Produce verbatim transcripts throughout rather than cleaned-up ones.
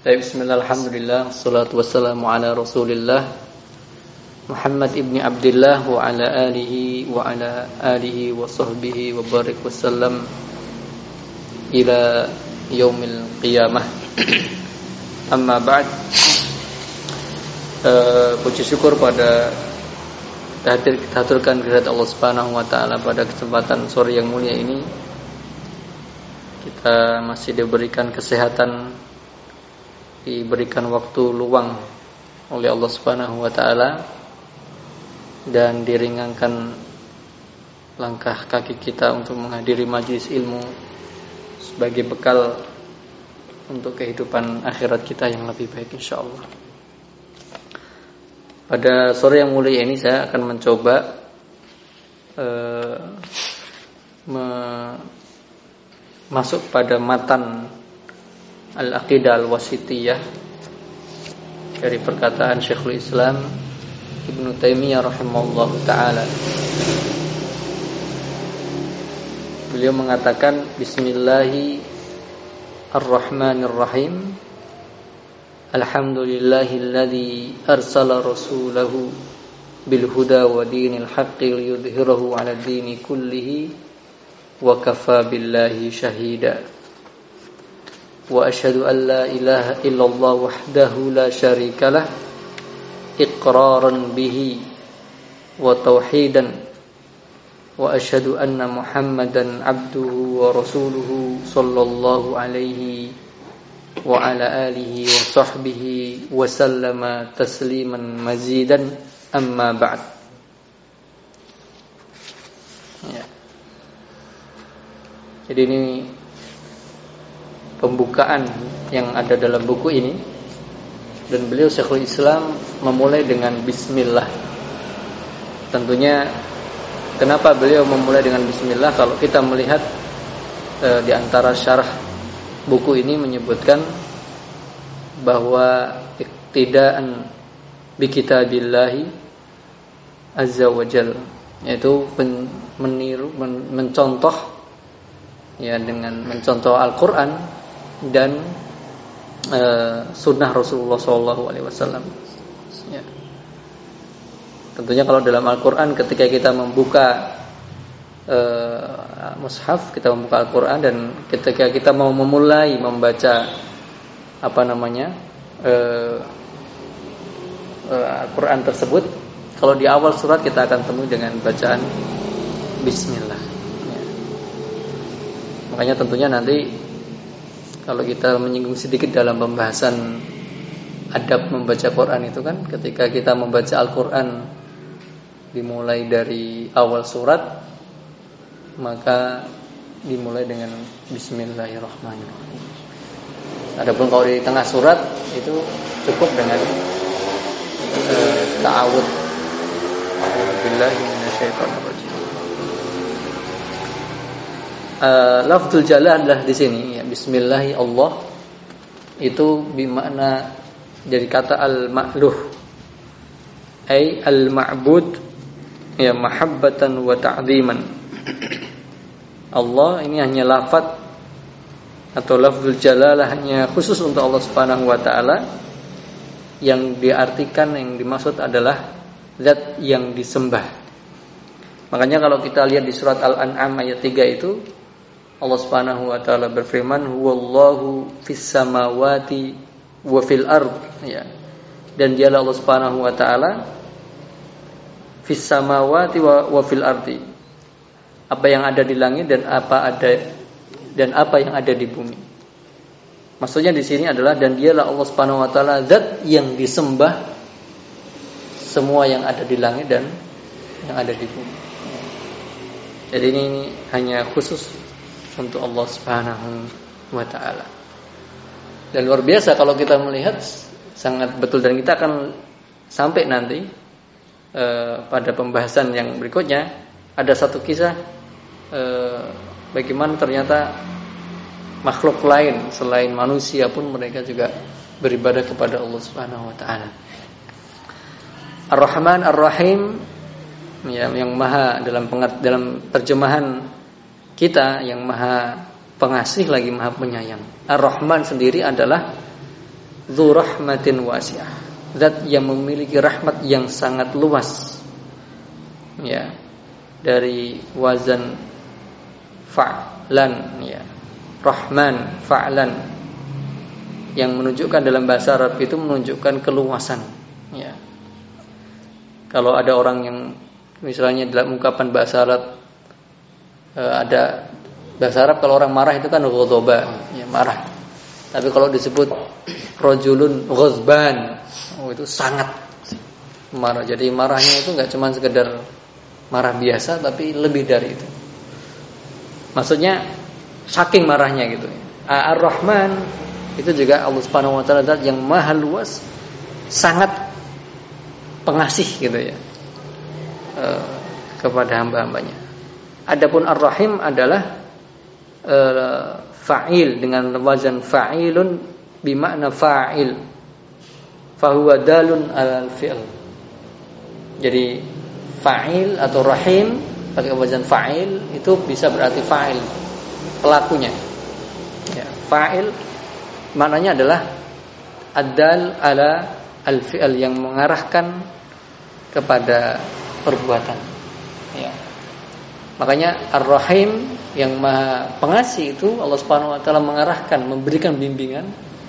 Bismillah, alhamdulillah, wassalatu wassalamu ala rasulillah Muhammad ibni Abdillah wa ala alihi wa ala alihi wa sahbihi wa barik wassalam ila yaumil qiyamah. Amma ba'd. uh, Puji syukur pada hadir kita haturkan kehadirat Allah Subhanahu wa taala pada kesempatan sore yang mulia ini. Kita masih diberikan kesehatan, diberikan waktu luang oleh Allah Subhanahu wa taala, dan diringankan langkah kaki kita untuk menghadiri majelis ilmu sebagai bekal untuk kehidupan akhirat kita yang lebih baik insyaallah. Pada sore yang mulia ini saya akan mencoba uh, me- masuk pada matan Al-Aqidah Al-Wasithiyah dari perkataan Syekhul Islam Ibnu Taimiyah rahimahullahu taala. Beliau mengatakan Bismillahirrahmanirrahim. Alhamdulillahilladzi arsala rasulahu bil huda wa dinil haqqi liyudhhirahu 'ala dini kullihi wa kafa billahi shahida. Wa asyhadu an la ilaha illallah wahdahu la syarikalah iqraran bihi wa tauhidan wa asyhadu anna Muhammadan abduhu wa rasuluhu sallallahu alaihi wa ala alihi wa sahbihi wa sallama tasliman mazidan amma ba'd. Ya. Jadi ini pembukaan yang ada dalam buku ini, dan beliau Syekhul Islam memulai dengan bismillah. Tentunya kenapa beliau memulai dengan bismillah? Kalau kita melihat e, di antara syarah buku ini menyebutkan bahwa iktidaan bi kitabillahi azza wa jalla, yaitu men, meniru men, mencontoh ya dengan mencontoh Al-Qur'an dan Uh, sunnah Rasulullah shallallahu alaihi wasallam. Ya. Tentunya kalau dalam Al-Quran ketika kita membuka uh, mushaf, kita membuka Al-Quran, dan ketika kita mau memulai membaca apa namanya uh, uh, Al-Quran tersebut, kalau di awal surat kita akan temui dengan bacaan Bismillah. Ya. Makanya tentunya nanti kalau kita menyinggung sedikit dalam pembahasan adab membaca Quran itu kan, ketika kita membaca Al-Quran dimulai dari awal surat, maka dimulai dengan Bismillahirrahmanirrahim. Adapun kalau di tengah surat itu cukup dengan uh, ta'awudz. Billahi minasyaitonir rajim. Uh, lafzul jalal adalah di sini ya, bismillahi Allah itu bermakna dari kata al-ma'luh ay al-ma'bud ya, mahabbatan wa ta'ziman. Allah ini hanya lafaz atau lafzul jalalah hanya khusus untuk Allah Subhanahu wa taala, yang diartikan, yang dimaksud adalah zat yang disembah. Makanya kalau kita lihat di surat Al-An'am ayat tiga itu, Allah Subhanahu wa taala berfirman, "Huwallahu fis samawati wa fil ard." Ya. Dan dialah Allah Subhanahu wa taala fis samawati wa, wa fil ardi. Apa yang ada di langit dan apa ada dan apa yang ada di bumi. Maksudnya di sini adalah dan dialah Allah Subhanahu wa taala zat yang disembah semua yang ada di langit dan yang ada di bumi. Jadi ini, ini hanya khusus untuk Allah Subhanahu wa taala. Dan luar biasa kalau kita melihat, sangat betul, dan kita akan sampai nanti e, pada pembahasan yang berikutnya ada satu kisah e, bagaimana ternyata makhluk lain selain manusia pun mereka juga beribadah kepada Allah Subhanahu wa taala. Ar-Rahman Ar-Rahim, ya, yang maha dalam pengat, dalam terjemahan kita yang maha pengasih lagi maha penyayang. Ar-Rahman sendiri adalah dzu rahmatin wasi'ah, zat yang memiliki rahmat yang sangat luas. Ya, dari wazan fa'lan, ya, rahman, fa'lan, yang menunjukkan dalam bahasa Arab itu menunjukkan keluasan. Ya, kalau ada orang yang misalnya dalam ungkapan bahasa Arab, ada bahasa Arab kalau orang marah itu kan ghadaba, ya, marah. Tapi kalau disebut rajulun ghazban, oh itu sangat marah. Jadi marahnya itu enggak cuma sekedar marah biasa, tapi lebih dari itu. Maksudnya saking marahnya gitu. Ar-Rahman itu juga Allah Subhanahu wa taala zat yang maha luas, sangat pengasih gitu ya, e, kepada hamba-hambanya. Adapun Ar-Rahim adalah e, fa'il dengan wazan fa'ilun bimakna fa'il, fahuwa dalun alal fi'l. Jadi fa'il atau rahim pakai wazan fa'il itu bisa berarti fa'il, pelakunya. Ya, fa'il maknanya adalah ad-dal ala al-fi'l, yang mengarahkan kepada perbuatan. Ya. Makanya Ar-Rahim yang maha pengasih itu Allah Subhanahu wa taala mengarahkan, memberikan bimbingan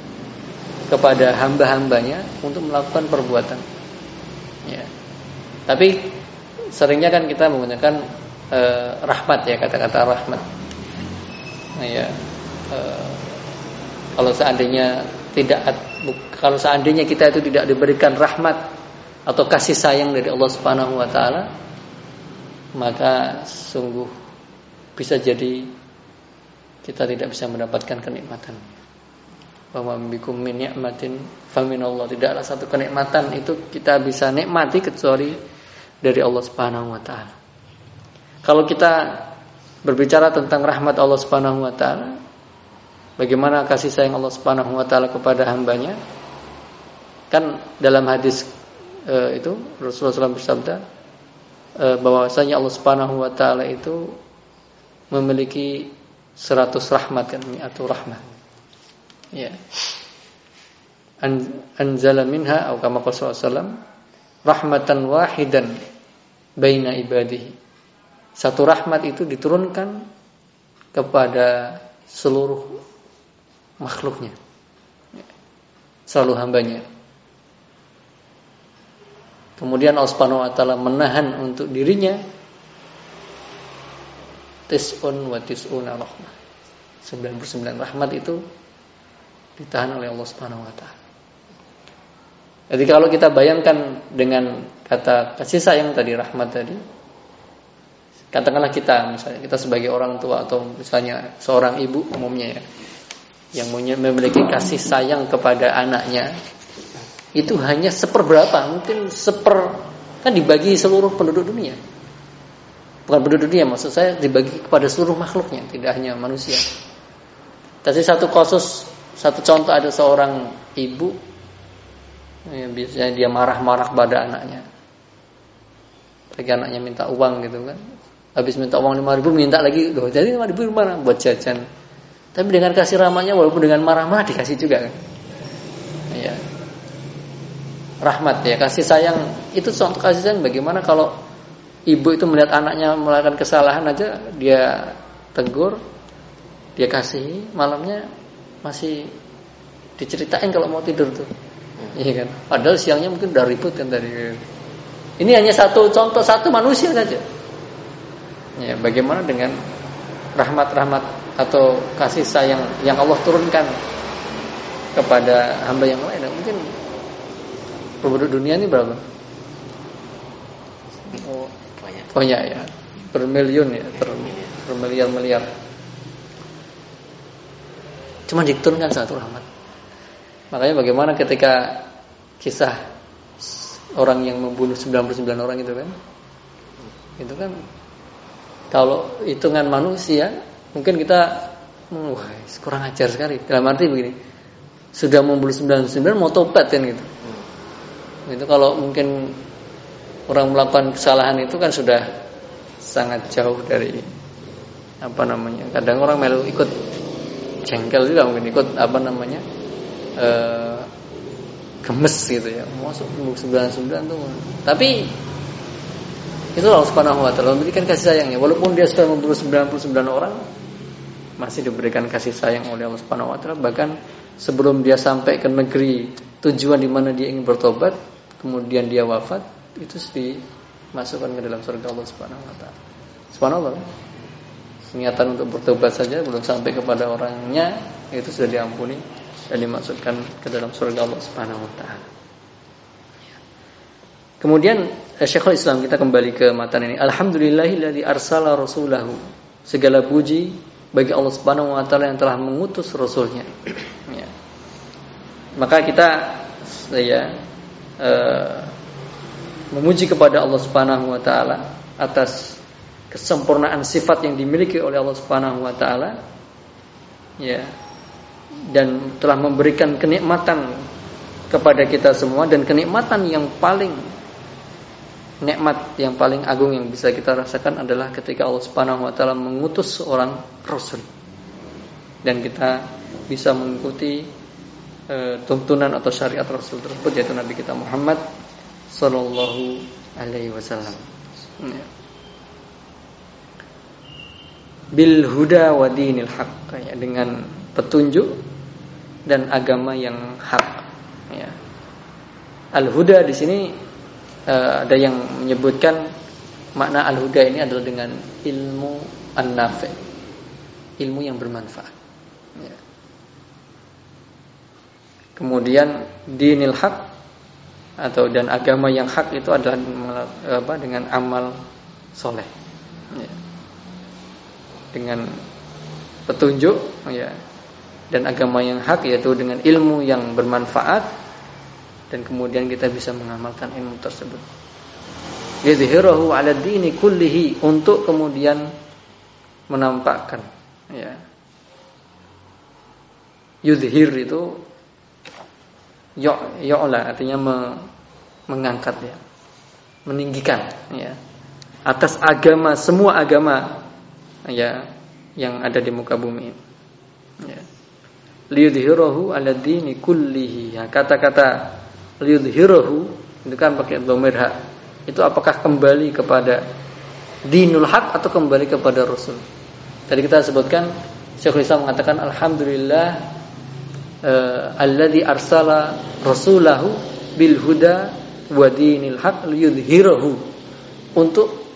kepada hamba-hambanya untuk melakukan perbuatan. Ya. Tapi seringnya kan kita menggunakan e, rahmat, ya, kata-kata rahmat. Nah, ya, e, kalau seandainya tidak, kalau seandainya kita itu tidak diberikan rahmat atau kasih sayang dari Allah Subhanahu wa taala, maka sungguh bisa jadi kita tidak bisa mendapatkan kenikmatan. Wa ma bikum min ni'matin faminallah. Tidaklah satu kenikmatan itu kita bisa nikmati kecuali dari Allah Subhanahu wa taala. Kalau kita berbicara tentang rahmat Allah Subhanahu wa taala, bagaimana kasih sayang Allah Subhanahu wa taala kepada hambanya? Kan dalam hadis e, itu Rasulullah shallallahu alaihi wasallam bersabda e, bahwasanya Allah Subhanahu wa taala itu memiliki seratus rahmat, kan, mi'atu rahmat. Ya. An, anzala minha atau kama qala sallallahu alaihi wasallam rahmatan wahidan baina ibadihi. Satu rahmat itu diturunkan kepada seluruh makhluknya, selalu hambanya. Kemudian Allah Subhanahu wa taala menahan untuk dirinya tis'un wa tis'una rahmah. sembilan puluh sembilan rahmat itu ditahan oleh Allah Subhanahu wa taala. Jadi kalau kita bayangkan dengan kata kasih sayang tadi, rahmat tadi, katakanlah kita misalnya kita sebagai orang tua atau misalnya seorang ibu umumnya, ya, yang memiliki kasih sayang kepada anaknya, itu hanya seperberapa, mungkin seper, kan dibagi seluruh penduduk dunia. Bukan penduduk dunia, maksud saya dibagi kepada seluruh makhluknya, tidak hanya manusia. Tapi satu kasus, satu contoh, ada seorang ibu, ya, biasanya dia marah-marah pada anaknya. Lagi anaknya minta uang gitu kan, habis minta uang lima ribu minta lagi, loh jadi lima ribu mana buat jajan. Tapi dengan kasih ramahnya, walaupun dengan marah-marah dikasih juga kan. Ya. Rahmat, ya, kasih sayang itu contoh kasih sayang. Bagaimana kalau ibu itu melihat anaknya melakukan kesalahan aja dia tegur, dia kasih, malamnya masih diceritain kalau mau tidur tuh. Iya kan? Padahal siangnya mungkin udah ribut kan tadi. Ini hanya satu contoh, satu manusia saja. Ya, bagaimana dengan rahmat-rahmat atau kasih sayang yang Allah turunkan kepada hamba yang lain? Mungkin penduduk dunia ini berapa? Oh, banyak. Banyak ya, bermiliun ya, ber, bermiliar-miliar. Cuma diturunkan satu rahmat. Makanya bagaimana ketika kisah orang yang membunuh sembilan puluh sembilan orang itu kan, itu kan kalau hitungan manusia mungkin kita wah kurang ajar sekali. Dalam arti begini, sudah membunuh sembilan puluh sembilan mau tobat kan gitu. Itu kalau mungkin orang melakukan kesalahan itu kan sudah sangat jauh dari apa namanya. Kadang orang melu ikut jengkel juga, mungkin ikut apa namanya e, gemes gitu ya. Masuk sembilan puluh sembilan tuh. Tapi itu Allah Subhanahu wa taala memberikan kasih sayangnya. Walaupun dia sudah membunuh sembilan puluh sembilan orang, masih diberikan kasih sayang oleh Allah Subhanahu wa taala. Bahkan sebelum dia sampai ke negeri tujuan di mana dia ingin bertobat, kemudian dia wafat, itu dimasukkan ke dalam surga Allah Subhanahu wa taala. Subhanallah. Niatan untuk bertobat saja belum sampai kepada orangnya, itu sudah diampuni dan dimasukkan ke dalam surga Allah Subhanahu wa taala. Kemudian Syekhul Islam, kita kembali ke matan ini. Alhamdulillahilladzi arsala rasulahu. Segala puji bagi Allah Subhanahu wa taala yang telah mengutus rasulnya. Ya. Maka kita saya uh, memuji kepada Allah Subhanahu wa taala atas kesempurnaan sifat yang dimiliki oleh Allah Subhanahu wa taala, ya, dan telah memberikan kenikmatan kepada kita semua, dan kenikmatan yang paling nikmat yang paling agung yang bisa kita rasakan adalah ketika Allah Subhanahu wa taala mengutus seorang rasul dan kita bisa mengikuti e, tuntunan atau syariat rasul tersebut, yaitu Nabi kita Muhammad sallallahu alaihi wasallam. Ya. Bil huda wa dinil haq, ya, dengan petunjuk dan agama yang hak, ya. Al huda di sini uh, ada yang menyebutkan makna al huda ini adalah dengan ilmu an-nafi, ilmu yang bermanfaat, ya. Kemudian dinil haq atau dan agama yang hak itu adalah apa, dengan amal soleh, ya, dengan petunjuk, ya, dan agama yang hak yaitu dengan ilmu yang bermanfaat, dan kemudian kita bisa mengamalkan ilmu tersebut. Yadhhirahu 'ala dini kullihi, untuk kemudian menampakkan, ya. Yudhhir itu ya'la, artinya me, mengangkat, ya, meninggikan, ya, atas agama, semua agama, ya, yang ada di muka bumi ini, ya. Liyudhhirahu 'ala dini kullihi. Ya, kata-kata liyudhhirahu itu kan pakai dhamir ha. Itu apakah kembali kepada dinul haq atau kembali kepada rasul? Tadi kita sebutkan Syekhul Islam mengatakan alhamdulillah uh, alladzi arsala rasulahu bil huda wa dinil haq liyudhhirahu, untuk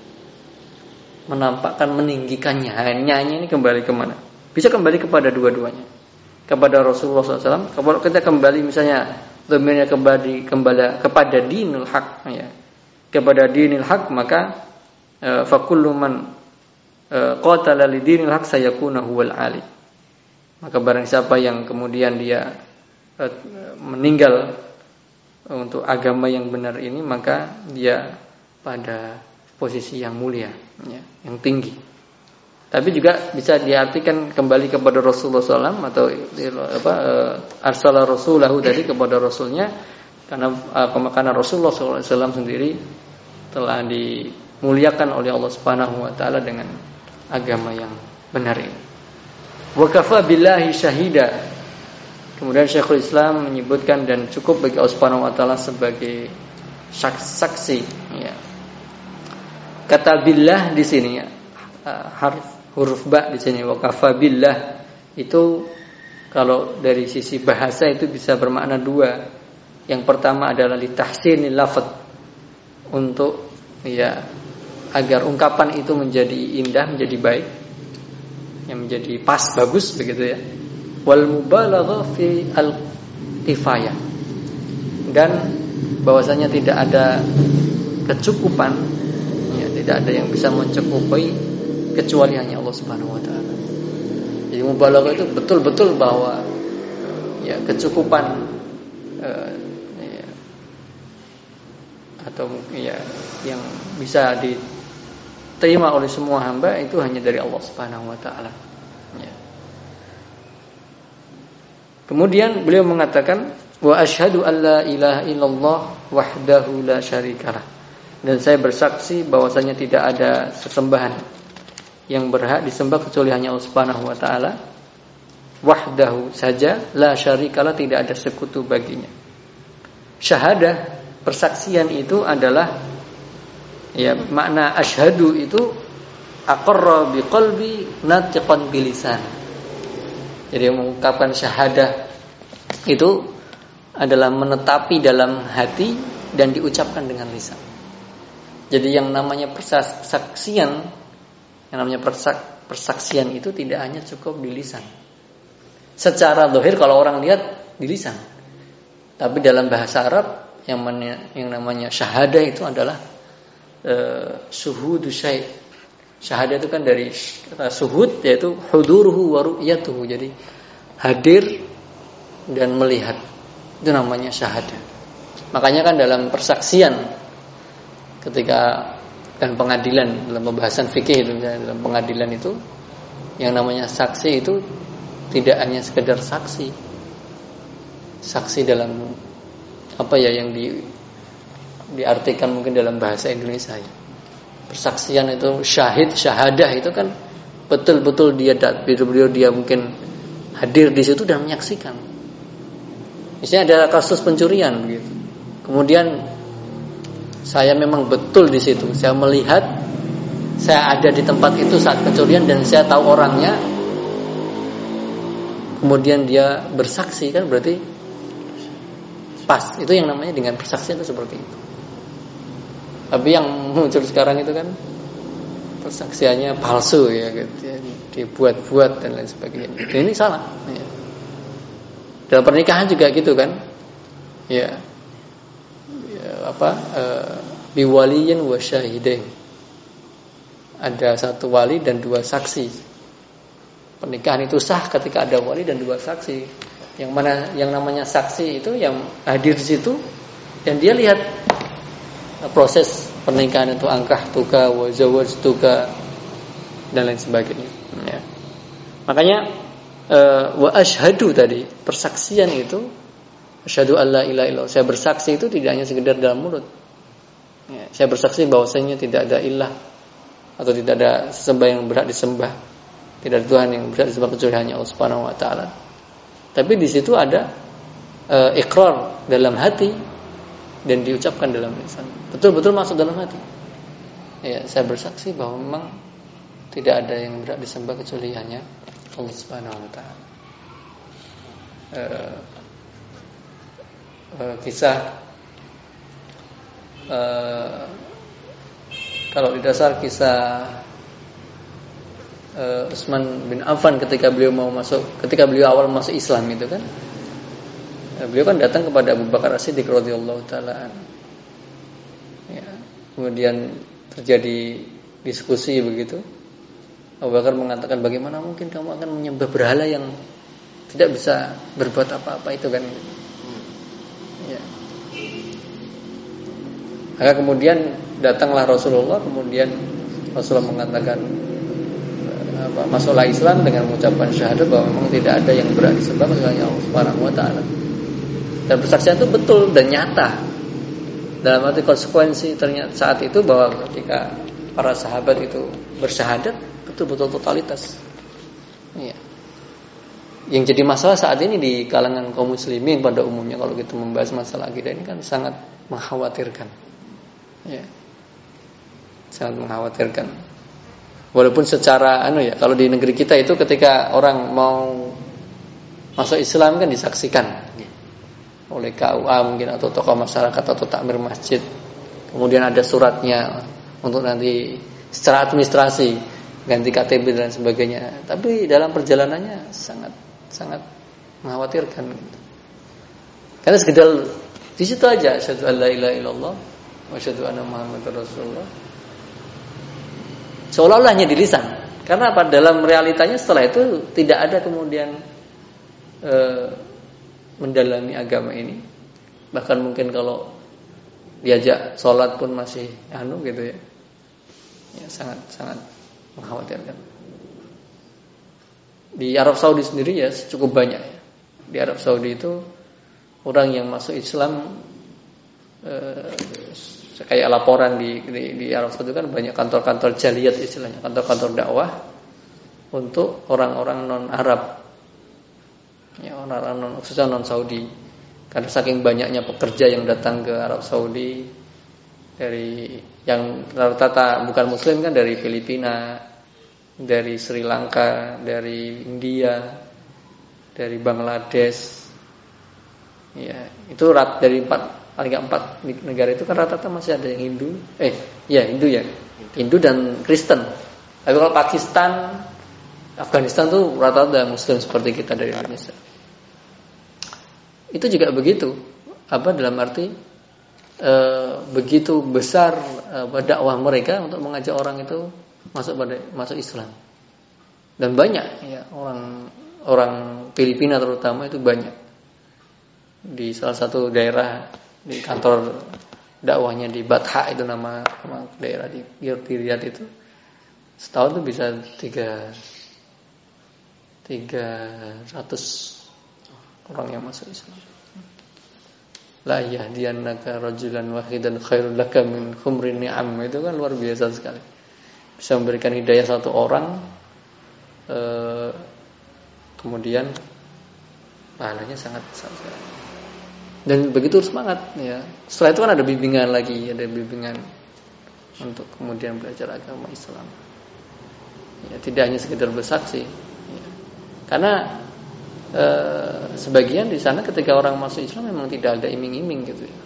menampakkan, meninggikannya. Hanya ini kembali kemana? Bisa kembali kepada dua-duanya, kepada Rasulullah shallallahu alaihi wasallam. Kalau kita kembali misalnya dhamirnya kembali kembali kepada dinul haq, ya, kepada dinil haq, maka uh, fa kullu man uh, qatala li dinil haq sayakuna huwal ali. Maka barang siapa yang kemudian dia uh, meninggal untuk agama yang benar ini, maka dia pada posisi yang mulia, ya, yang tinggi. Tapi juga bisa diartikan kembali kepada Rasulullah shallallahu alaihi wasallam, atau apa, arsala rasulahu tadi kepada rasulnya, karena karena Rasulullah shallallahu alaihi wasallam sendiri telah dimuliakan oleh Allah Subhanahu wa taala dengan agama yang benar ini. Wa kafa billahi syahida. Kemudian Syekhul Islam menyebutkan dan cukup bagi Allah Subhanahu wa taala sebagai saksi, ya. Kata billah di sini, ya, harf huruf ba di sini, wa kafa billah itu kalau dari sisi bahasa itu bisa bermakna dua. Yang pertama adalah litahsinil lafadz, untuk, ya, agar ungkapan itu menjadi indah, menjadi baik, yang menjadi pas, bagus begitu, ya. Wal mubalaghah fi al kifayah, dan bahwasanya tidak ada kecukupan, tidak ada yang bisa mencukupi kecuali hanya Allah Subhanahu wa taala. Jadi mubalaghah itu betul-betul bahwa, ya, kecukupan uh, ya, atau ya yang bisa diterima oleh semua hamba itu hanya dari Allah Subhanahu wa taala, ya. Kemudian beliau mengatakan wa asyhadu alla ilaha illallah wahdahu la syarikalah, dan saya bersaksi bahwasanya tidak ada sesembahan yang berhak disembah kecuali hanya Allah Subhanahu wa taala, wahdahu saja, la syarikalah, tidak ada sekutu baginya. syahadah, persaksian itu adalah, ya, makna asyhadu itu aqarra biqalbi natiqan bilisan. Jadi mengungkapkan syahadah itu adalah menetapi dalam hati dan diucapkan dengan lisan. Jadi yang namanya persaksian, yang namanya persak, persaksian itu tidak hanya cukup di lisan. Secara zahir kalau orang lihat di lisan, tapi dalam bahasa Arab yang, mana, yang namanya syahadah itu adalah uh, suhudu syai'. Syahadah itu kan dari kata suhud, yaitu huduruhu wa ru'yatuhu. Jadi hadir dan melihat, itu namanya syahadah. Makanya kan dalam persaksian ketika dan pengadilan, dalam pembahasan fikih itu, dalam pengadilan itu yang namanya saksi itu tidak hanya sekedar saksi. Saksi dalam apa ya yang di diartikan mungkin dalam bahasa Indonesia ya. Persaksian itu syahid, syahadah itu kan betul-betul dia betul-betul dia mungkin hadir di situ dan menyaksikan. Misalnya ada kasus pencurian begitu. Kemudian saya memang betul di situ. Saya melihat, saya ada di tempat itu saat pencurian dan saya tahu orangnya. Kemudian dia bersaksi, kan berarti pas. Itu yang namanya dengan persaksian itu seperti itu. Tapi yang muncul sekarang itu kan persaksiannya palsu ya, gitu, ya, dibuat-buat dan lain sebagainya. Dan ini salah. Ya. Dalam pernikahan juga gitu kan, ya, ya apa, e, biwaliyin wa syahidain. Ada satu wali dan dua saksi. Pernikahan itu sah ketika ada wali dan dua saksi. Yang mana yang namanya saksi itu yang hadir di situ dan dia lihat proses pernikahan itu, angkah tuka wa zawaj tuka dan lain sebagainya. Ya. Makanya uh, wa asyhadu tadi, persaksian itu asyhadu alla ilaha illallah. Saya bersaksi itu tidak hanya sekedar dalam mulut. Ya, saya bersaksi bahwasanya tidak ada ilah atau tidak ada sesembah yang berhak disembah. Tidak ada Tuhan yang berhak disembah kecuali hanya Allah Subhanahu wa taala. Tapi di situ ada uh, ikrar dalam hati dan diucapkan dalam lisan. Betul-betul masuk dalam hati. Ya, saya bersaksi bahwa memang tidak ada yang berhak disembah kecuali hanya Allah Subhanahu wa taala. Uh, uh, kisah uh, kalau di dasar kisah uh, Utsman bin Affan ketika beliau mau masuk, ketika beliau awal masuk Islam itu kan, beliau kan datang kepada Abu Bakar As-Siddiq radhiyallahu taala. Ya, kemudian terjadi diskusi begitu. Abu Bakar mengatakan, bagaimana mungkin kamu akan menyembah berhala yang tidak bisa berbuat apa-apa itu kan. Ya. Maka kemudian datanglah Rasulullah, kemudian Rasulullah mengatakan apa, masuklah Islam dengan mengucapkan syahadat bahwa memang tidak ada yang berhak disembah kecuali Allah Subhanahu wa taala. Dan persaksian itu betul dan nyata. Dalam arti konsekuensi ternyata saat itu bahwa ketika para sahabat itu bersyahadat betul-betul totalitas. Iya. Yang jadi masalah saat ini di kalangan kaum muslimin pada umumnya kalau kita membahas masalah akidah ini kan sangat mengkhawatirkan. Ya. Sangat mengkhawatirkan. Walaupun secara anu ya, kalau di negeri kita itu ketika orang mau masuk Islam kan disaksikan oleh K U A mungkin atau tokoh masyarakat atau takmir masjid. Kemudian ada suratnya untuk nanti secara administrasi ganti K T P dan sebagainya. Tapi dalam perjalanannya sangat sangat mengkhawatirkan. Karena sekedar di situ aja asyhadu alla ilaha illallah wa asyhadu anna muhammadar rasulullah. Seolah-olah hanya di lisan. Karena apa? Dalam realitanya setelah itu tidak ada kemudian e, mendalami agama ini. Bahkan mungkin kalau diajak sholat pun masih anu gitu ya. Ya sangat sangat mengkhawatirkan. Di Arab Saudi sendiri ya cukup banyak ya. Di Arab Saudi itu orang yang masuk Islam eh, kayak laporan di, di di Arab Saudi kan banyak kantor-kantor jaliyat istilahnya, kantor-kantor dakwah untuk orang-orang non Arab. Ya, orang-orang non khususnya non Saudi. Karena saking banyaknya pekerja yang datang ke Arab Saudi dari yang rata-rata bukan Muslim kan, dari Filipina, dari Sri Lanka, dari India, dari Bangladesh. Ya, itu rat dari empat paling nggak empat negara itu kan rata-rata masih ada yang Hindu. Eh, ya Hindu ya. Hindu dan Kristen. Tapi kalau Pakistan, Afghanistan tuh rata-rata Muslim seperti kita dari Indonesia. Itu juga begitu. Apa dalam arti e, begitu besar e, dakwah mereka untuk mengajak orang itu masuk pada masuk Islam. Dan banyak ya orang orang Filipina terutama itu banyak. Di salah satu daerah di kantor dakwahnya di Batha itu nama, nama daerah di Riyadh itu, setahun tuh bisa tiga tiga ratus orang yang masuk Islam. La yahdiyannaka rajulan wahidan khairul laka min khumrin ni'am. Itu kan luar biasa sekali. Bisa memberikan hidayah satu orang, eh, kemudian pahalanya sangat besar. Dan begitu semangat ya. Setelah itu kan ada bimbingan lagi, ada bimbingan untuk kemudian belajar agama Islam. Ya, tidak hanya sekedar bersaksi. Ya. Karena e, sebagian di sana ketika orang masuk Islam memang tidak ada iming-iming gitu ya.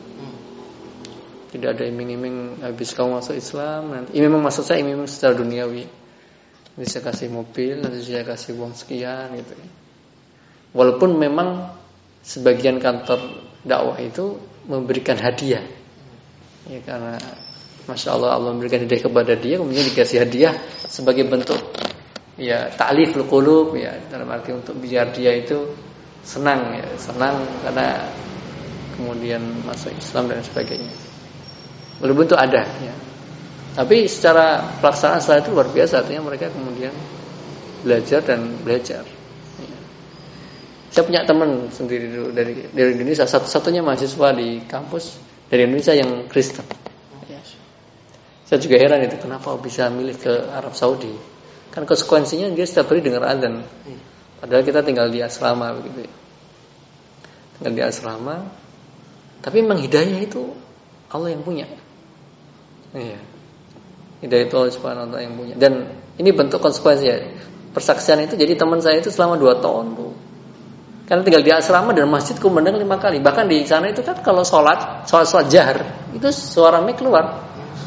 Tidak ada iming-iming habis kamu masuk Islam nanti. Ini memang maksud saya iming-iming secara duniawi. Nanti saya kasih mobil, nanti saya kasih uang sekian gitu ya. Walaupun memang sebagian kantor dakwah itu memberikan hadiah. Ya, karena Masya Allah Allah memberikan hadiah kepada dia, kemudian dikasih hadiah sebagai bentuk ya ta'liful qulub ya, dalam arti untuk biar dia itu senang ya, senang karena kemudian masuk Islam dan sebagainya. Walaupun itu ada ya. Tapi secara pelaksanaan setelah itu luar biasa, artinya mereka kemudian belajar dan belajar. Ya. Saya punya teman sendiri dulu dari dari Indonesia, satu-satunya mahasiswa di kampus dari Indonesia yang Kristen. Ya. Saya juga heran itu kenapa bisa milih ke Arab Saudi. Kan konsekuensinya dia setiap hari dengar azan. Padahal kita tinggal di asrama begitu. Tinggal di asrama. Tapi memang hidayah itu Allah yang punya. Iya. Hidayah itu Allah Subhanahu wa taala yang punya. Dan ini bentuk konsekuensinya. Persaksian itu jadi teman saya itu selama dua tahun tuh. Karena tinggal di asrama dan masjid kumandang lima kali. Bahkan di sana itu kan kalau sholat, sholat sholat jahar itu suara mik keluar.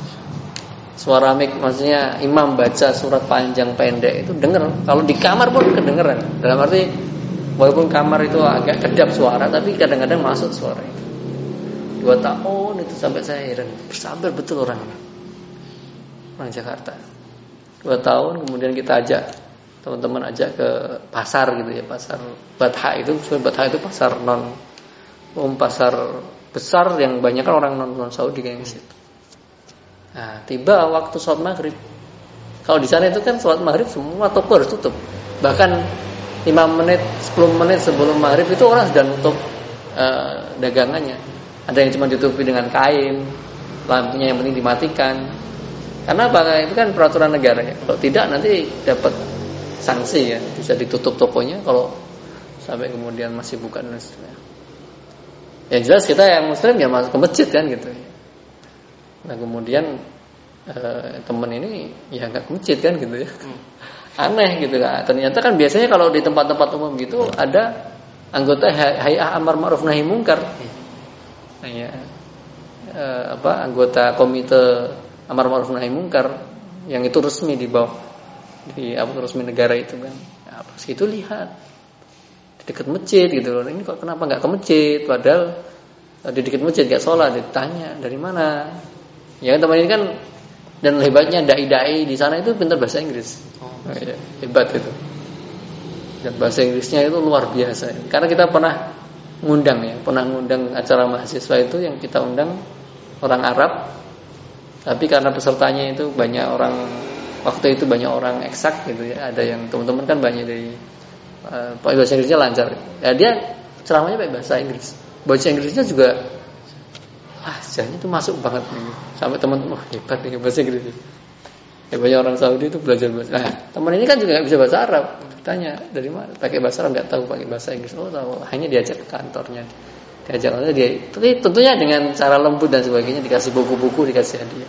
Suara mik maksudnya imam baca surat panjang pendek itu dengar. Kalau di kamar pun kedengeran. Dalam arti walaupun kamar itu agak kedap suara, tapi kadang-kadang masuk suara itu. Dua tahun itu sampai saya heran, bersabar betul orang ini, orang Jakarta. Dua tahun kemudian kita ajak teman-teman ajak ke pasar gitu ya, pasar Batha itu, Batha itu pasar non, um, pasar besar yang banyak kan orang non non Saudi kayak di situ. Nah, tiba waktu sholat maghrib. Kalau di sana itu kan sholat maghrib semua toko harus tutup. Bahkan lima menit, sepuluh menit sebelum maghrib itu orang sudah nutup uh, dagangannya. Ada yang cuma ditutupi dengan kain, lampunya yang penting dimatikan. Karena apa? Itu kan peraturan negara ya. Kalau tidak nanti dapat sanksi ya, bisa ditutup tokonya kalau sampai kemudian masih buka dan sebagainya. Yang jelas kita yang muslim ya masuk ke masjid kan gitu. Nah kemudian eh, teman ini ya nggak ke masjid kan gitu ya. Aneh gitu kan. Ternyata kan biasanya kalau di tempat-tempat umum gitu ada anggota hay'ah amar ma'ruf nahi munkar. Nah, ya, eh, apa anggota komite amar ma'ruf nahi munkar yang itu resmi di bawah di apa resmi negara itu kan. Nah, pas itu lihat di dekat masjid gitu loh. Ini kok kenapa nggak ke masjid? Padahal di dekat masjid nggak sholat. Ditanya dari mana? Ya kan teman ini kan, dan hebatnya dai-dai di sana itu pintar bahasa Inggris. Oh, ya, hebat itu. Dan bahasa Inggrisnya itu luar biasa. Karena kita pernah ngundang ya, pernah ngundang acara mahasiswa itu yang kita undang orang Arab. Tapi karena pesertanya itu banyak orang, waktu itu banyak orang eksak gitu ya. Ada yang teman-teman kan banyak dari uh, bahasa Inggrisnya lancar. Ya dia ceramahnya pakai bahasa Inggris. Bahasa Inggrisnya juga ah, jadinya itu masuk banget nih. Sampai teman-teman, oh, hebat nih bahasa Inggris. Ya banyak orang Saudi itu belajar bahasa. Nah, teman ini kan juga nggak bisa bahasa Arab. Tanya dari mana? Pakai bahasa Arab nggak tahu, pakai bahasa Inggris. Oh tahu. Hanya diajak ke kantornya. Diajak oleh dia, tapi tentunya dengan cara lembut dan sebagainya, dikasih buku-buku, dikasih hadiah.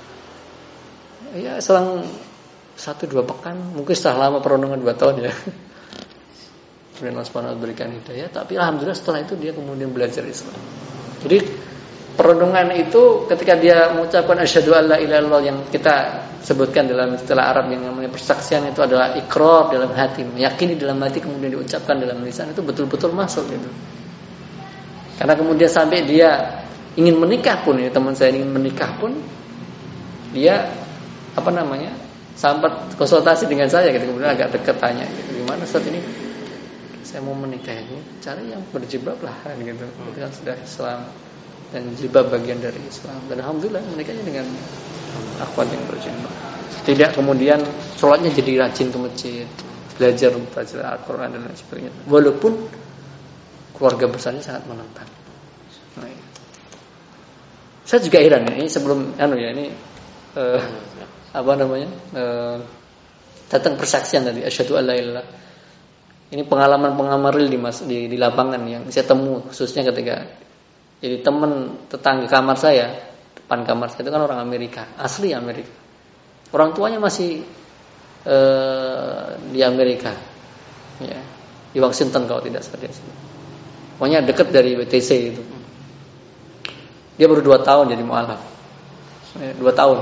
Ya selang satu dua pekan, mungkin setelah lama perundungan dua tahun ya. Kemudian Allah Subhanahu wa taala berikan hidayah, tapi alhamdulillah setelah itu dia kemudian belajar Islam. Jadi perundungan itu ketika dia mengucapkan asyhadu alla ilaha illallah yang kita sebutkan dalam istilah Arab yang namanya persaksian itu adalah iqrar dalam hati, meyakini dalam hati kemudian diucapkan dalam lisan, itu betul-betul masuk gitu. Karena kemudian sampai dia ingin menikah pun, ya teman saya ingin menikah pun, dia apa namanya sempat konsultasi dengan saya, gitu. Kemudian agak dekat tanya, gitu, gimana saat ini saya mau menikah ini, cari yang berjilbab lah, gitu. Itu kan sudah Islam dan jilbab bagian dari Islam. Dan alhamdulillah menikahnya dengan akhwat yang berjilbab. Tidak kemudian sholatnya jadi rajin ke masjid, belajar belajar Al-Quran dan lain sebagainya. Walaupun keluarga besarnya sangat menentang. Nah, saya juga heran ya, ini sebelum anu ya ini uh, apa namanya uh, datang persaksian tadi asyhadu alla ilaha illallah. Ini pengalaman-pengalaman real di, mas, di di lapangan yang saya temu khususnya ketika jadi teman tetangga kamar saya, depan kamar saya itu kan orang Amerika, asli Amerika. Orang tuanya masih uh, di Amerika, ya, di Washington kalau tidak salah. Pokoknya dekat dari W T C itu. Dia baru dua tahun jadi mu'alaf. Dua tahun.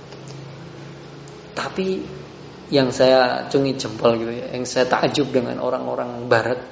Tapi yang saya cungi jempol gitu ya, yang saya takjub dengan orang-orang Barat.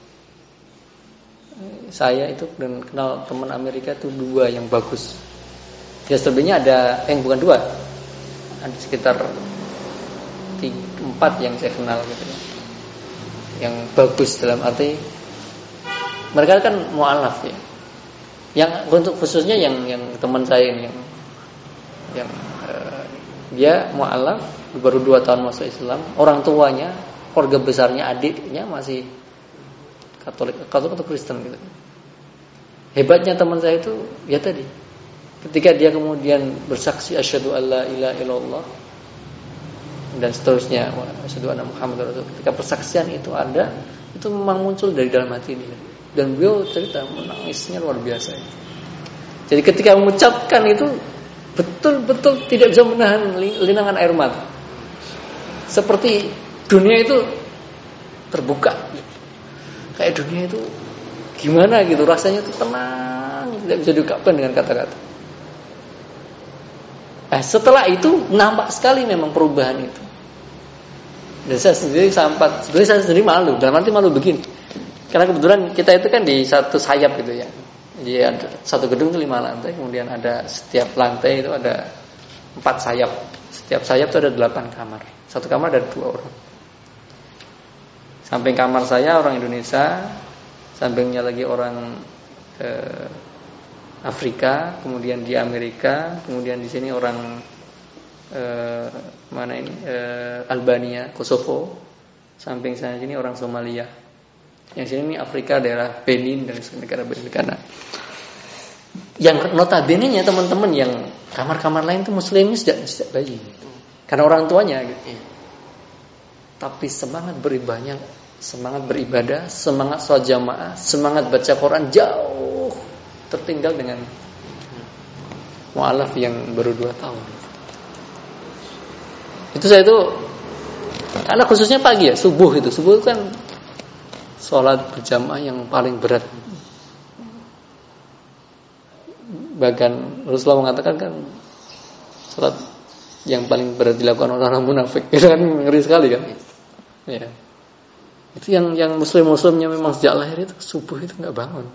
Saya itu dan kenal teman Amerika itu dua yang bagus. Ya selebihnya ada, yang bukan dua, ada sekitar tiga, empat yang saya kenal gitu ya. Yang bagus dalam arti mereka kan mu'alaf ya. Yang untuk khususnya yang yang teman saya ini yang yang uh, dia mu'alaf baru dua tahun masuk Islam, orang tuanya, keluarga besarnya, adiknya masih Katolik, Katolik atau Kristen gitu. Hebatnya teman saya itu ya tadi, ketika dia kemudian bersaksi asyhadu alla ilaha illallah dan seterusnya asyhadu anna Muhammadar Rasulullah, ketika persaksian itu ada, itu memang muncul dari dalam hati dia. Dan beliau cerita menangisnya luar biasa. Jadi ketika mengucapkan itu betul-betul tidak bisa menahan linangan air mata. Seperti dunia itu terbuka. Kayak dunia itu gimana gitu, rasanya itu tenang, tidak bisa diungkapkan dengan kata-kata. Eh, setelah itu nampak sekali memang perubahan itu. Dan saya sendiri sampai, sebenarnya saya sendiri malu. Dalam arti malu begini. Karena kebetulan kita itu kan di satu sayap gitu ya. Jadi ada satu gedung itu lima lantai, kemudian ada setiap lantai itu ada empat sayap. Setiap sayap itu ada delapan kamar. Satu kamar ada dua orang. Samping kamar saya orang Indonesia, sampingnya lagi orang eh, Afrika, kemudian di Amerika, kemudian di sini orang eh, mana ini eh, Albania, Kosovo, samping sana sini orang Somalia. Yang sini ini Afrika, daerah Benin dan negara Benin. Yang notabene-nya teman-teman yang kamar-kamar lain itu muslim sejak sejak bayi. Karena orang tuanya gitu. Tapi semangat beribadahnya, semangat beribadah, semangat sholat jamaah, semangat baca Quran jauh tertinggal dengan mu'alaf yang baru dua tahun. Itu saya itu karena khususnya pagi ya, subuh itu. Subuh itu kan sholat berjamaah yang paling berat. Bahkan Rasulullah mengatakan kan sholat yang paling berat dilakukan orang-orang munafik. Itu kan ngeri sekali kan. Ya. Itu yang yang muslim-muslimnya memang sejak lahir itu subuh itu nggak bangun.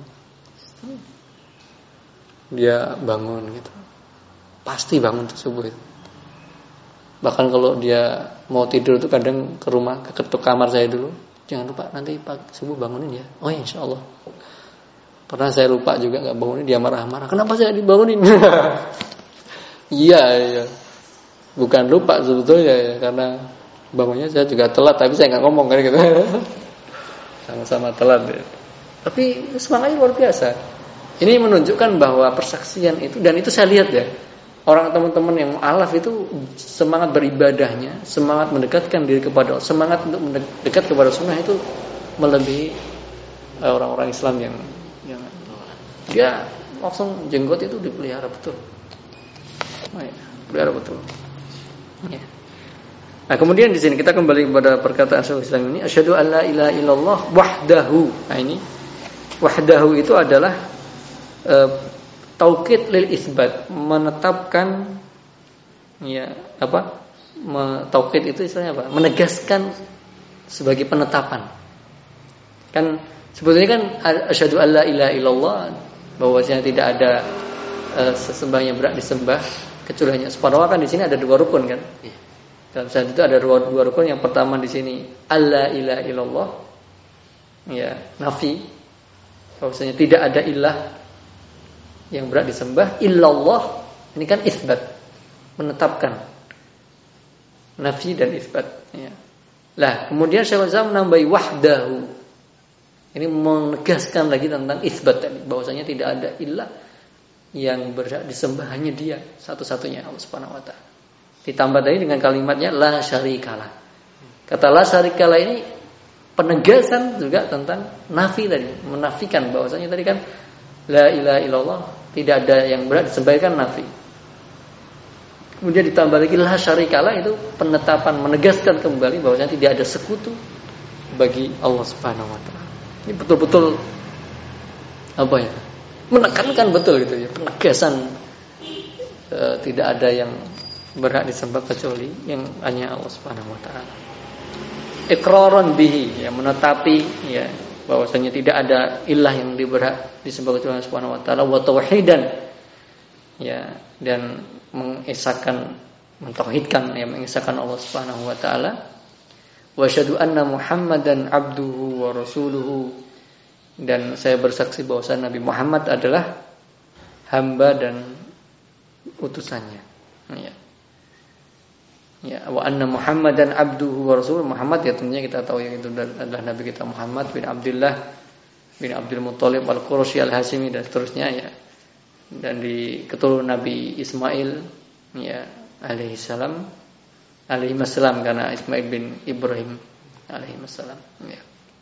Dia bangun gitu. Pasti bangun tuh subuh itu. Bahkan kalau dia mau tidur itu kadang ke rumah, ke ketuk kamar saya dulu. Jangan lupa nanti pagi subuh bangunin ya. Oh ya insya Allah. Pernah saya lupa juga nggak bangunin, dia marah-marah. Kenapa saya dibangunin? Iya iya. Bukan lupa sebetulnya ya, karena bangunnya saya juga telat, tapi saya nggak ngomong kan gitu. Sama-sama telat ya. Tapi semangatnya luar biasa. Ini menunjukkan bahwa persaksian itu, dan itu saya lihat ya, orang teman-teman yang mu'alaf itu semangat beribadahnya, semangat mendekatkan diri kepada Allah, semangat untuk mendekat kepada sunnah itu melebihi orang-orang Islam yang yang Dia langsung jenggot itu dipelihara betul. Oh, ya, pelihara betul. Ya. Nah, kemudian di sini kita kembali kepada perkataan Syekhul Islam ini, asyhadu an la ilaha illallah wahdahu. Nah, ini wahdahu itu adalah e, taukid lil isbat, menetapkan ya apa? Taukid itu istilahnya apa? Menegaskan sebagai penetapan. Kan sebetulnya kan asyhadu alla ilaha illallah, bahwasanya tidak ada uh, sesembahan yang berhak disembah kecuali hanya subhanallah. Kan di sini ada dua rukun kan? Dalam saat itu ada dua, dua rukun. Yang pertama di sini alla ilaha illallah, ya nafi, bahwasanya tidak ada ilah yang berhak disembah. Illallah ini kan isbat, menetapkan. Nafi dan isbat. Ya. Lah, kemudian Syekhul Islam menambahi wahdahu. Ini menegaskan lagi tentang isbat tadi, bahwasanya tidak ada ilah yang berhak disembah, hanya Dia satu-satunya, Allah Subhanahu wa taala. Ditambah tadi dengan kalimatnya la syarikalah. Kata la syarikalah ini penegasan juga tentang nafi tadi, menafikan bahwasanya tadi kan la ilaha illallah, tidak ada yang berhak disembah, kan nafi. Kemudian ditambah lagi la syarikalah, itu penetapan, menegaskan kembali bahwasanya tidak ada sekutu bagi Allah Subhanahu wa taala. Ini betul-betul apa ya? Menekankan betul gitu ya, penegasan e, tidak ada yang berhak disembah kecuali yang hanya Allah Subhanahu wa taala. Iqraran bihi, ya, menetapi ya bahwasanya tidak ada ilah yang berhak disembah kecuali Allah Subhanahu wa taala, wa tauhidan, ya, dan mengesahkan, mentauhidkan, ya, mengesahkan Allah Subhanahu wa taala. Wa asyhadu anna Muhammadan abduhu wa rasuluhu, dan saya bersaksi bahwa Nabi Muhammad adalah hamba dan utusannya. Ya. Ya, wa anna Muhammadan abduhu wa rasuluhu. Muhammad ya tentunya kita tahu yang itu adalah Nabi kita Muhammad bin Abdullah bin Abdul Muthalib al-Quraisy al-Hashimi dan seterusnya, ya. Dan di keturunan Nabi Ismail, ya, alaihi salam, alaihi wassalam, karena Ismail bin Ibrahim alaihi wassalam, ya.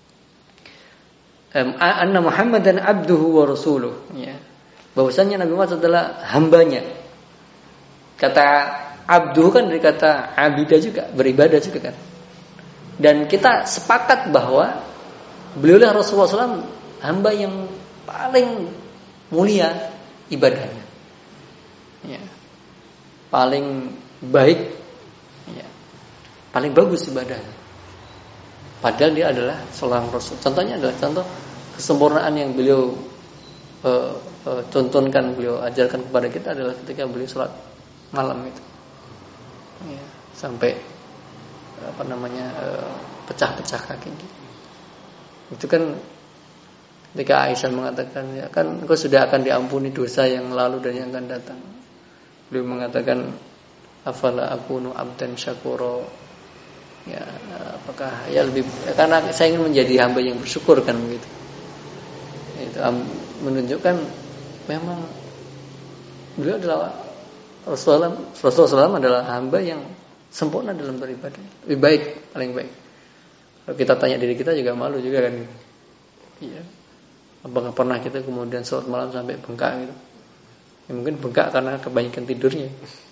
Um, anna Muhammadan abduhu wa rasuluh, ya. Bahwasanya Nabi Muhammad adalah hambanya. Kata abduhu kan dari kata abida juga, beribadah juga kan. Dan kita sepakat bahwa beliaulah Rasulullah shallallahu alaihi wasallam hamba yang paling mulia ibadahnya, ya, paling baik, ya, paling bagus ibadahnya. Padahal dia adalah seorang Rasul. Contohnya adalah contoh kesempurnaan yang beliau uh, uh, contohkan, beliau ajarkan kepada kita adalah ketika beliau sholat malam itu, ya, sampai apa namanya uh, pecah-pecah kaki. Itu kan ketika Aisyah mengatakan, ya kan engkau sudah akan diampuni dosa yang lalu dan yang akan datang. Beliau mengatakan, afala akunu abdan syakura. Ya, apakah ya lebih, ya, karena saya ingin menjadi hamba yang bersyukur kan begitu. Itu menunjukkan memang beliau adalah Rasulullah Rasulullah shallallahu alaihi wasallam adalah hamba yang sempurna dalam beribadah. Lebih baik, paling baik. Kalau kita tanya diri kita juga malu juga kan. Iya. Apakah pernah kita kemudian sholat malam sampai bengkak gitu? Ya, mungkin bengkak karena kebanyakan tidurnya,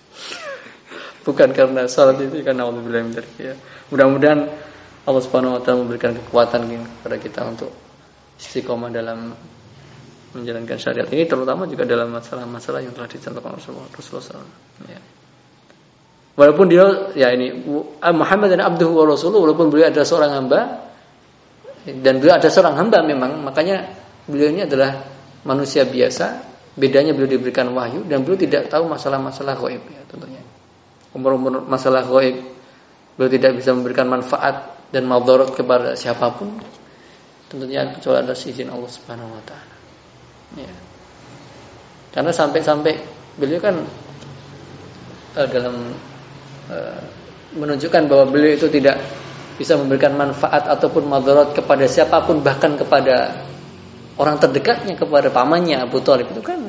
bukan karena sholat itu, karena Allah bilang ya. Mudah-mudahan Allah Subhanahu Wa Taala memberikan kekuatan kepada kita untuk istiqomah dalam menjalankan syariat ini, terutama juga dalam masalah-masalah yang telah dicontohkan Rasulullah shallallahu alaihi wasallam. Ya. Walaupun dia, ya ini Muhammad dan abduhu wa rasuluh, walaupun beliau adalah seorang hamba, dan beliau ada seorang hamba memang, makanya beliau ini adalah manusia biasa. Bedanya beliau diberikan wahyu dan beliau tidak tahu masalah-masalah ghaib, ya, tentunya. Umur-umur masalah ghaib, beliau tidak bisa memberikan manfaat dan madarat kepada siapapun, tentunya kecuali atas izin Allah Subhanahu wa taala. Ya. Karena sampai-sampai beliau kan uh, dalam uh, menunjukkan bahwa beliau itu tidak bisa memberikan manfaat ataupun madarat kepada siapapun, bahkan kepada orang terdekatnya, kepada pamannya Abu Thalib itu kan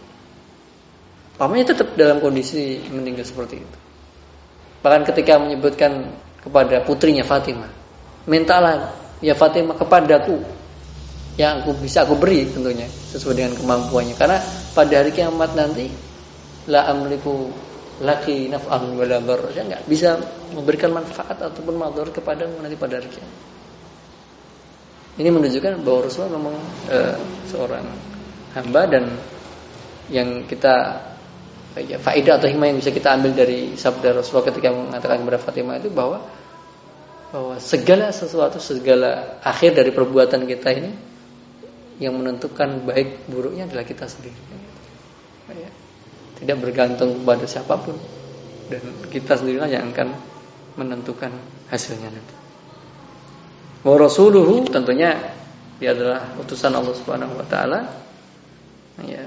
pamannya tetap dalam kondisi meninggal seperti itu. Bahkan ketika menyebutkan kepada putrinya Fatimah, mintalah ya Fatimah kepadaku yang aku bisa aku beri tentunya sesuai dengan kemampuannya. Karena pada hari kiamat nanti la amliku laki naf'an wala dar, saya enggak bisa memberikan manfaat ataupun madhar kepadamu nanti pada hari kiamat. Ini menunjukkan bahwa Rasulullah memang e, seorang hamba, dan yang kita ya, faedah atau hikmah yang bisa kita ambil dari sabda Rasulullah ketika mengatakan kepada Fatimah itu bahwa bahwa segala sesuatu, segala akhir dari perbuatan kita ini yang menentukan baik buruknya adalah kita sendiri. Ya. Tidak bergantung pada siapapun, dan kita sendirilah yang akan menentukan hasilnya nanti. Wa rasuluhu, tentunya dia adalah utusan Allah Subhanahu wa taala. Ya.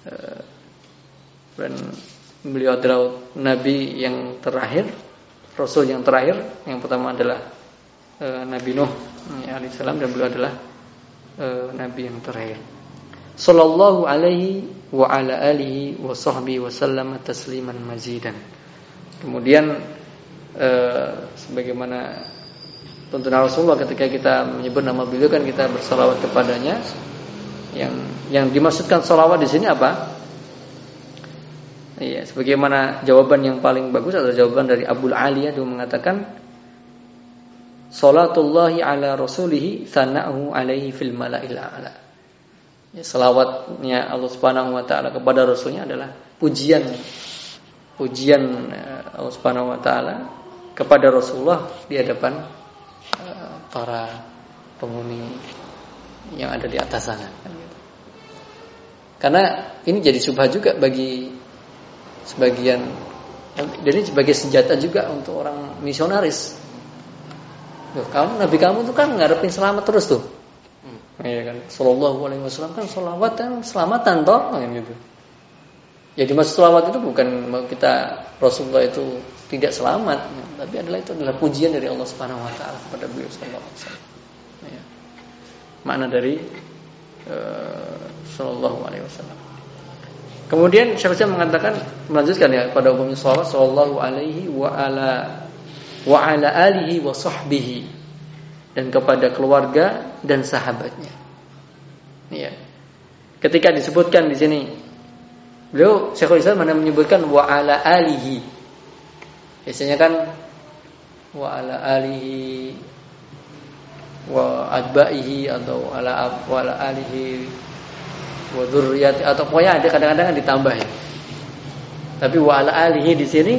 Dan beliau adalah nabi yang terakhir, rasul yang terakhir. Yang pertama adalah e, Nabi Nuh ya, alaihissalam, dan beliau adalah e, nabi yang terakhir. Sallallahu alaihi wa ala alihi wa sahbihi wa sallama tasliman mazidan. Kemudian e, sebagaimana tuntunan Rasulullah ketika kita menyebut nama beliau kan kita bersalawat kepadanya. Yang yang dimaksudkan salawat di sini apa? Iya, sebagaimana jawaban yang paling bagus adalah jawaban dari Abul Aliyah, dia mengatakan salatullahi ala rasulihi sana'hu alaihi fil mala'il a'la. Ya, salawatnya Allah Subhanahu wa taala kepada rasulnya adalah pujian pujian Allah Subhanahu wa taala kepada Rasulullah di hadapan uh, para penghuni yang ada di atas sana. Karena ini jadi syubhat juga bagi sebagian, jadi sebagai senjata juga untuk orang misionaris. Loh, kamu nabi kamu tuh kan ngarepin selamat terus tuh. Hmm. Ya kan, sallallahu alaihi wasallam kan selawat dan selamatan toh, gitu. Jadi maksud selawat itu bukan kita Rasulullah itu tidak selamat, tapi adalah itu adalah pujian dari Allah Subhanahu wa taala kepada beliau sallallahu alaihi wasallam. Ya. Makna dari uh, sallallahu alaihi wasallam. Kemudian Syekh mengatakan, melanjutkan ya pada umumnya salawat sallallahu alaihi wa ala wa ala alihi wa sahbihi, dan kepada keluarga dan sahabatnya. Ya. Ketika disebutkan di sini, beliau Syekhul Islam mana menyebutkan wa ala alihi. Biasanya kan wa ala alihi wa adba'ihi atau ala wa ala alihi wa dzurriyyati, atau pokoknya ada kadang-kadang ditambah ya. Tapi wa ala alihi di sini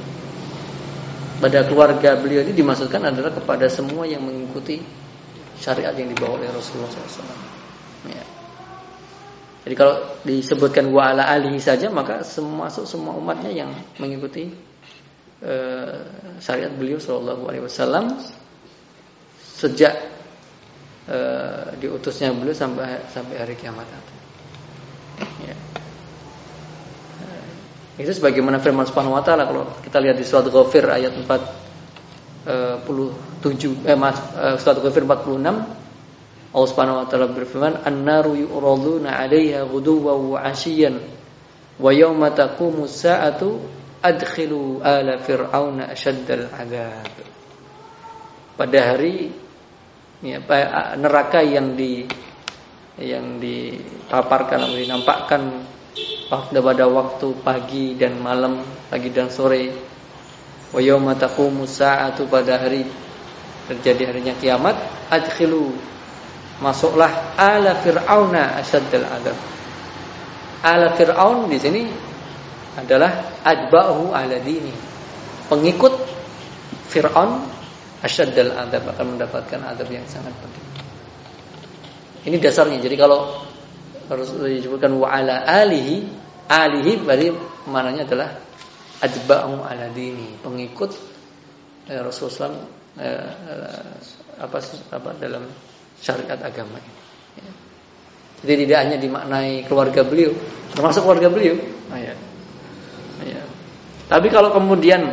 pada keluarga beliau ini dimaksudkan adalah kepada semua yang mengikuti syariat yang dibawa oleh Rasulullah shallallahu alaihi wasallam. Ya. Jadi kalau disebutkan wa ala alihi saja, maka semua masuk semua umatnya yang mengikuti uh, syariat beliau sallallahu alaihi wasallam sejak uh, diutusnya beliau sampai sampai hari kiamat. Ya. Uh, itu sebagaimana firman Subhanahu wa taala kalau kita lihat di surat Ghafir ayat empat puluh tujuh eh mas uh, surat Ghafir empat puluh enam, Allah Subhanahu wa taala berfirman, "An-naru yu'raduna 'alaiha ghuduwwan wa 'ashiyyan wa yawma taqumu as-sa'atu adkhilu ala fir'auna ashaddal 'adzab." Pada hari ya, neraka yang di yang dipaparkan atau dinampakkan pada waktu pagi dan malam, pagi dan sore. Wa yawma taqumu as-sa'atu, pada hari terjadi harinya kiamat, adkhilu, masuklah ala fir'auna asyaddal adzab. Ala fir'aun di sini adalah adba'uhu ala dini, pengikut Fir'aun asyaddal adzab akan mendapatkan azab yang sangat pedih. Ini dasarnya. Jadi kalau harus disebutkan wa ala alihi, alihi berarti maknanya adalah adba'uhu ala dini, pengikut eh, Rasulullah eh, apa apa dalam syariat agama ini. Ya. Jadi tidak hanya dimaknai keluarga beliau, termasuk keluarga beliau. Nah, ya. Ya. Tapi kalau kemudian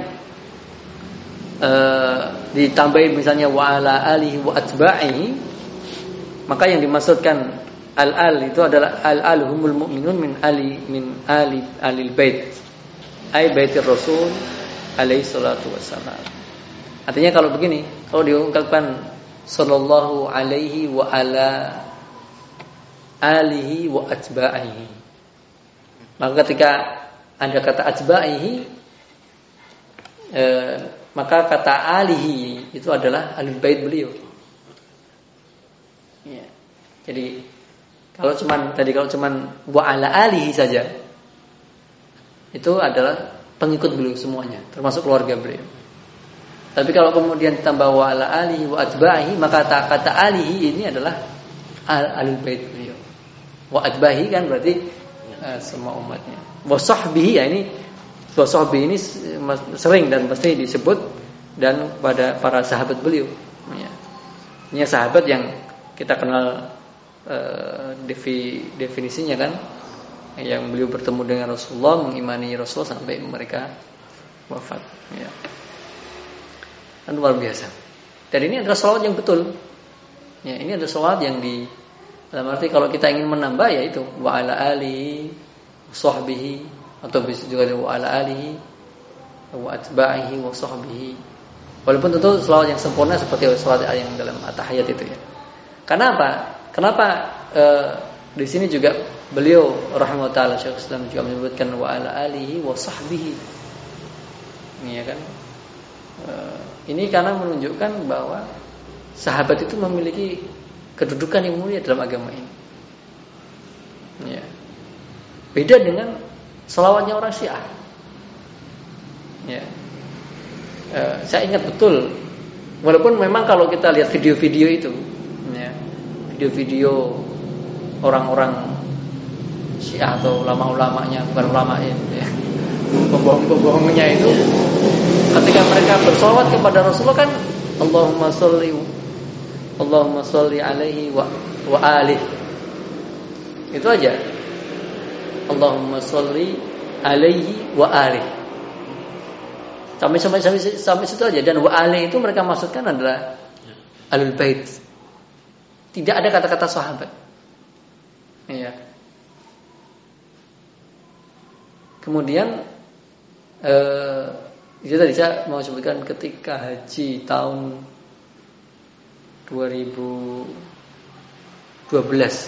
uh, ditambahin misalnya wa ala alihi wa atba'i, maka yang dimaksudkan al-al itu adalah al-al humul mu'minun min ali min ali alil bait, ai baitir rasul alaihi salatu wassalam. Artinya kalau begini, kalau diungkapkan sallallahu alaihi wa ala alihi wa atba'ihi. Maka ketika ada kata atba'ihi, eh, maka kata alihi itu adalah ahlul bait beliau. Ya. Jadi kalau cuman tadi kalau cuman wa ala alihi saja, itu adalah pengikut beliau semuanya, termasuk keluarga beliau. Tapi kalau kemudian ditambah wa ala alihi wa atba'ihi, maka kata, kata alihi ini adalah ahlul bait beliau. Wa atba'ihi kan berarti uh, semua umatnya. Wa sahbihi, ya ini wa sahbihi ini sering dan pasti disebut dan pada para sahabat beliau. Ya. Ini sahabat yang kita kenal uh, defi, definisinya kan, yang beliau bertemu dengan Rasulullah, mengimani Rasulullah sampai mereka wafat. Ya. Dan luar biasa. Dan ini adalah salawat yang betul. Ya, ini adalah salawat yang di dalam arti kalau kita ingin menambah, yaitu wa ala alihi sahbihi, atau bisa juga wa ala alihi wa atba'ihi wa sahbihi. Walaupun tentu salawat yang sempurna seperti salawat yang dalam at-tahiyat itu ya. Kenapa? Kenapa uh, di sini juga beliau rahimahullah taala Syekh Islam juga menyebutkan wa ala alihi wa sahbihi. Ini ya kan? Uh, ini karena menunjukkan bahwa sahabat itu memiliki kedudukan yang mulia dalam agama ini. Ya. Beda dengan salawatnya orang Syiah. Ya. Uh, saya ingat betul, walaupun memang kalau kita lihat video-video itu, ya, video-video orang-orang Syiah atau ulama-ulamanya, bukan ulama ya, ya, pembohong-pembohongnya itu, ketika mereka bersolawat kepada Rasulullah kan, Allahumma sholli Allahumma sholli alaihi wa, wa alihi, itu aja. Allahumma sholli alaihi wa alihi, sampai sampai sampai sampai situ aja. Dan wa alihi itu mereka maksudkan adalah ahlul bait. Tidak ada kata-kata sahabat. Iya. Kemudian eh, itu tadi saya mau sebutkan ketika haji tahun dua ribu dua belas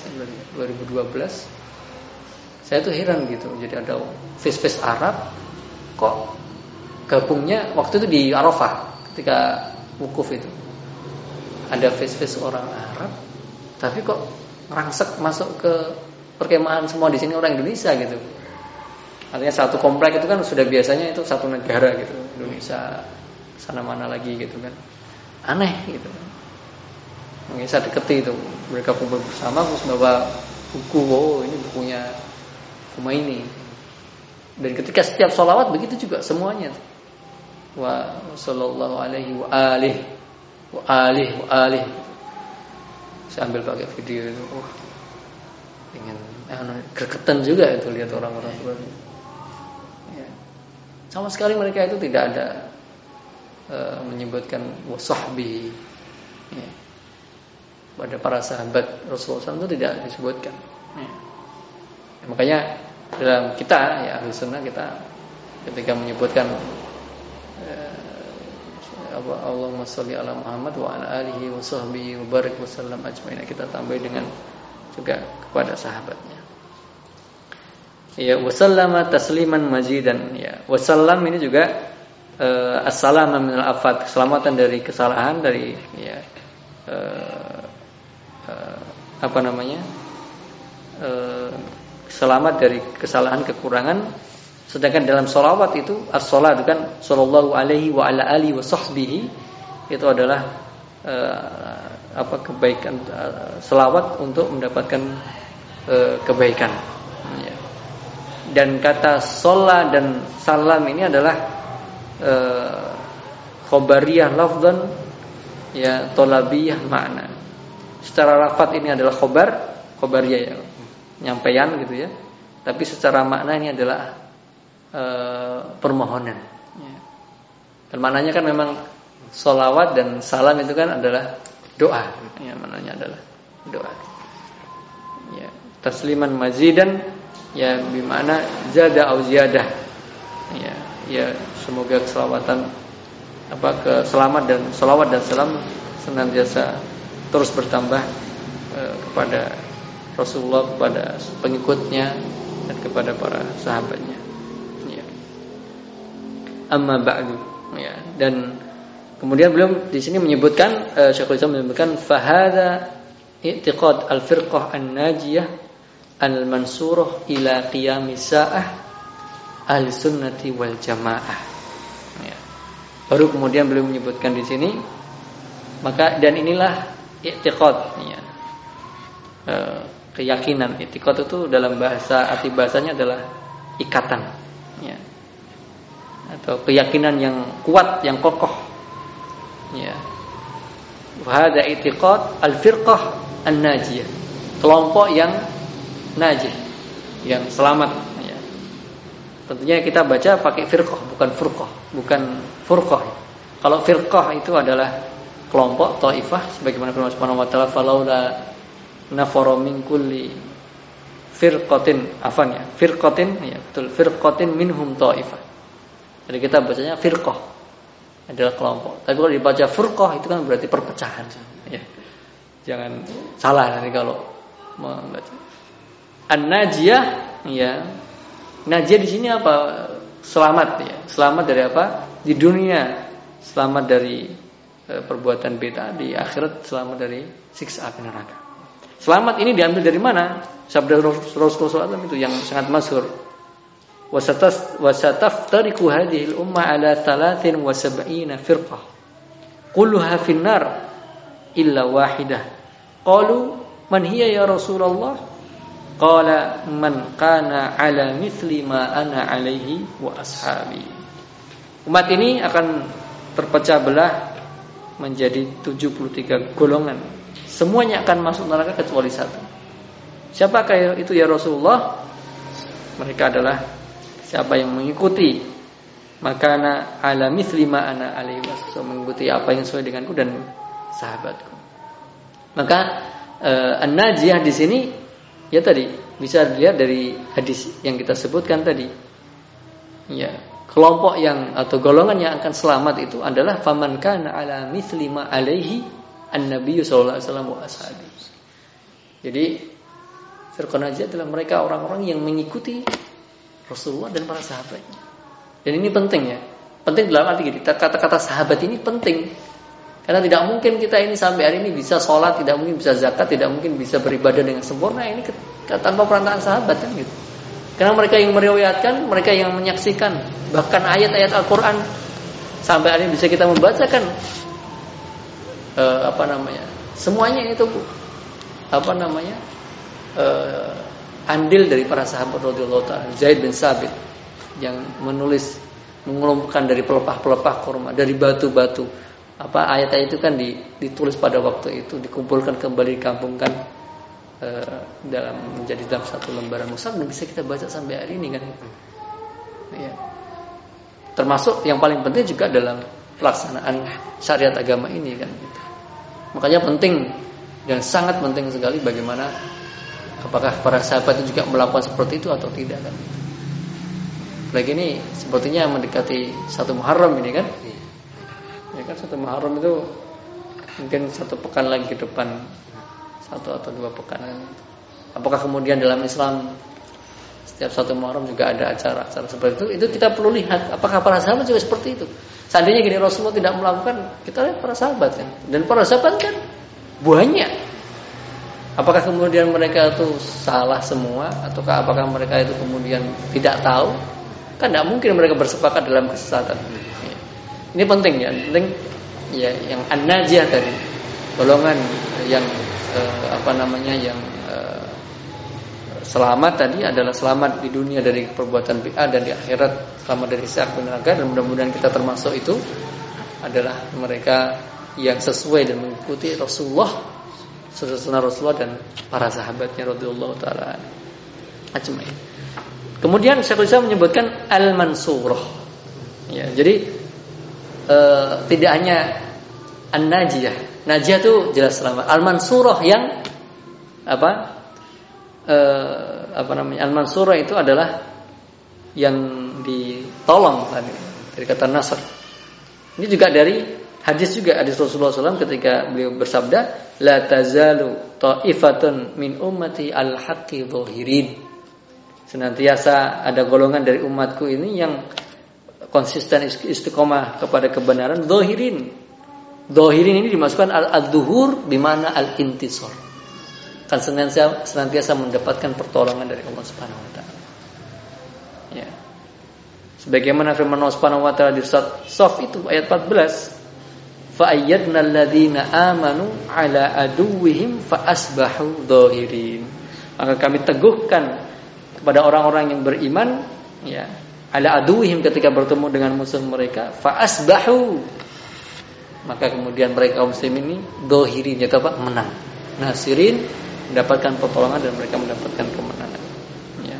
saya tuh heran gitu. Jadi ada face-face Arab kok gabungnya waktu itu di Arafah ketika wukuf itu. Ada face-face orang Arab tapi kok ngerangsek masuk ke perkemahan semua di sini orang Indonesia gitu. Artinya satu komplek itu kan sudah biasanya itu satu negara gitu, Indonesia sana mana lagi gitu kan, aneh gitu. Mungkin saya deketi itu, mereka kumpul bersama terus bawa buku, oh ini bukunya Khomeini. Dan ketika setiap sholawat begitu juga semuanya. Wa sallallahu alaihi wa alihi wa alihi wa alihi. Saya ambil pakai video itu, wah, ingin eh, gregetan juga itu lihat orang-orang seperti itu. Ya. Sama sekali mereka itu tidak ada uh, menyebutkan wasahbi. Ya. Pada para sahabat Rasulullah shallallahu alaihi wasallam itu tidak disebutkan. Ya. Ya, makanya dalam kita ya ahli sunnah kita ketika menyebutkan Allahumma sholli ala Muhammad wa ala alihi wa sahbihi wa barik wa sallam ajmain, kita tambah dengan juga kepada sahabatnya. Ya, wa sallama tasliman mazidan. Ya, wa sallam ini juga uh, as-salama minal afat, keselamatan dari kesalahan, dari ya uh, uh, apa namanya? Uh, selamat dari kesalahan, kekurangan. Sedangkan dalam sholawat itu as-sholat kan sallallahu alaihi wa ala alihi wa sahbihi, itu adalah uh, apa kebaikan, uh, selawat untuk mendapatkan uh, kebaikan. Ya. Dan kata sholat dan salam ini adalah uh, khobariyah lafzan ya tolabiyah makna. Secara lafaz ini adalah khobar, khobariyah ya, nyampaian gitu ya. Tapi secara makna ini adalah E, permohonan ya. Dan maknanya kan memang sholawat dan salam itu kan adalah doa ya, maknanya adalah doa ya. Tasliman mazidan ya bimana zada au ziyadah ya, ya semoga keselamatan apa keselamat dan sholawat dan salam senantiasa terus bertambah e, kepada Rasulullah kepada pengikutnya dan kepada para sahabatnya. Ya. Amma ba'du. Ya. Dan kemudian beliau di sini menyebutkan uh, Syekhul Islam menyebutkan fahada i'tiqad al-firqah an-najiyah al-mansurah ila qiyamis sa'ah ahli sunnati wal jamaah. Ya. Baru kemudian beliau menyebutkan di sini maka dan inilah i'tiqad ya. Uh, keyakinan. I'tiqad itu dalam bahasa arti bahasanya adalah ikatan ya. Atau keyakinan yang kuat, yang kokoh ya. Wahada i'tiqad al-firqah an-najiyah, kelompok yang najih, yang selamat ya. Tentunya kita baca pakai firqah bukan furqah, bukan furqah. Kalau firqah itu adalah kelompok taifah sebagaimana firman Subhanahu wa taala falaula nafara min kulli firqatin afan ya firqatin ya betul firqatin minhum taifah. Jadi kita bacanya firqah adalah kelompok. Tapi kalau dibaca furqah itu kan berarti perpecahan ya. Jangan salah nanti kalau membaca. An-najiyah ya. Najiyah di sini apa? Selamat ya. Selamat dari apa? Di dunia selamat dari e, perbuatan bid'ah, di akhirat selamat dari siksa api neraka. Selamat ini diambil dari mana? Sabda Rasulullah shallallahu alaihi wasallam itu yang sangat masyhur. Wasatas wasataftariqu hadhihi al-ummah ala thalathin wa sab'ina firqah. Kulluha fin-nar illa wahidah. Qalu man hiya ya Rasulullah? Qala man kana ala mithli ma ana alaihi wa ashabi. Umat ini akan terpecah belah menjadi tujuh puluh tiga golongan. Semuanya akan masuk neraka kecuali satu. Siapakah itu ya Rasulullah? Mereka adalah siapa yang mengikuti makana ala mithli ma ana alaihi wasallam, mengikuti apa yang sesuai denganku dan sahabatku. Maka eh, an-najiyah di sini ya tadi bisa dilihat dari hadis yang kita sebutkan tadi. Ya, kelompok yang atau golongan yang akan selamat itu adalah faman kana ala mithli ma alaihi an-nabiy sallallahu alaihi wasallam wa ashabi. Jadi firqah najiyah adalah mereka orang-orang yang mengikuti Rasulullah dan para sahabatnya. Dan ini penting ya. Penting dalam arti gini, kata-kata sahabat ini penting. Karena tidak mungkin kita ini sampai hari ini bisa sholat, tidak mungkin bisa zakat, tidak mungkin bisa beribadah dengan sempurna ini tanpa perantaraan sahabat kan gitu. Karena mereka yang meriwayatkan, mereka yang menyaksikan, bahkan ayat-ayat Al-Qur'an sampai hari ini bisa kita membacakan Uh, apa namanya? Semuanya itu apa namanya? Uh, andil dari para sahabat radhiyallahu ta'ala. Zaid bin Sabit yang menulis mengelompokkan dari pelepah-pelepah kurma, dari batu-batu. Apa ayat-ayat itu kan ditulis pada waktu itu, dikumpulkan kembali, dikampungkan uh, dalam menjadi dalam satu lembaran mushaf dan bisa kita baca sampai hari ini kan. Ya. Termasuk yang paling penting juga dalam pelaksanaan syariat agama ini kan gitu. Makanya penting dan sangat penting sekali bagaimana apakah para sahabat itu juga melakukan seperti itu atau tidak kan. Lagi ini sepertinya mendekati satu Muharram ini kan. Ya kan satu Muharram itu mungkin satu pekan lagi ke depan, satu atau dua pekan. Apakah kemudian dalam Islam setiap satu Muharram juga ada acara-acara seperti itu? Itu kita perlu lihat apakah para sahabat juga seperti itu. Seandainya gini Rasulullah tidak melakukan, kita lihat para sahabat kan. Dan para sahabat kan banyak. Apakah kemudian mereka itu salah semua ataukah apakah mereka itu kemudian tidak tahu? Kan tidak mungkin mereka bersepakat dalam kesesatan. Ini penting ya, penting ya yang an-najiyah tadi, golongan yang eh, apa namanya yang eh, selamat tadi adalah selamat di dunia dari perbuatan bid'ah dan di akhirat selamat dari siksa neraka, dan mudah-mudahan kita termasuk itu adalah mereka yang sesuai dan mengikuti Rasulullah, sunnah Rasulullah dan para sahabatnya radhiyallahu taala ajmain. Kemudian Syekhul Islam menyebutkan al-mansurah. Ya, jadi e, tidak hanya an-najiyah. Najiyah itu jelas selamat. Al-mansurah yang apa? Uh, apa namanya al-mansurah itu adalah yang ditolong tadi dari kata nasr. Ini juga dari hadis juga hadis Rasulullah shallallahu alaihi wasallam ketika beliau bersabda, la tazalu ta'ifatun min ummati al-haqqi zahirin. Senantiasa ada golongan dari umatku ini yang konsisten istiqomah kepada kebenaran, zahirin. Zahirin ini dimasukkan al-zuhur di mana al-intisar. Kan senantiasa, senantiasa mendapatkan pertolongan dari Allah Subhanahu wa taala. Ya. Sebagaimana firman Allah Subhanahu wa taala di surat Shaf itu ayat empat belas, fa ayyadna alladziina aamanu 'ala aduwwihim fa asbahu zahirin. Maka kami teguhkan kepada orang-orang yang beriman, ya, ala aduwwihim ketika bertemu dengan musuh mereka, fa asbahu. Maka kemudian mereka kaum muslim ini zahirin, yaitu apa? Menang. Nasirin, mendapatkan pertolongan dan mereka mendapatkan kemenangan. Ya.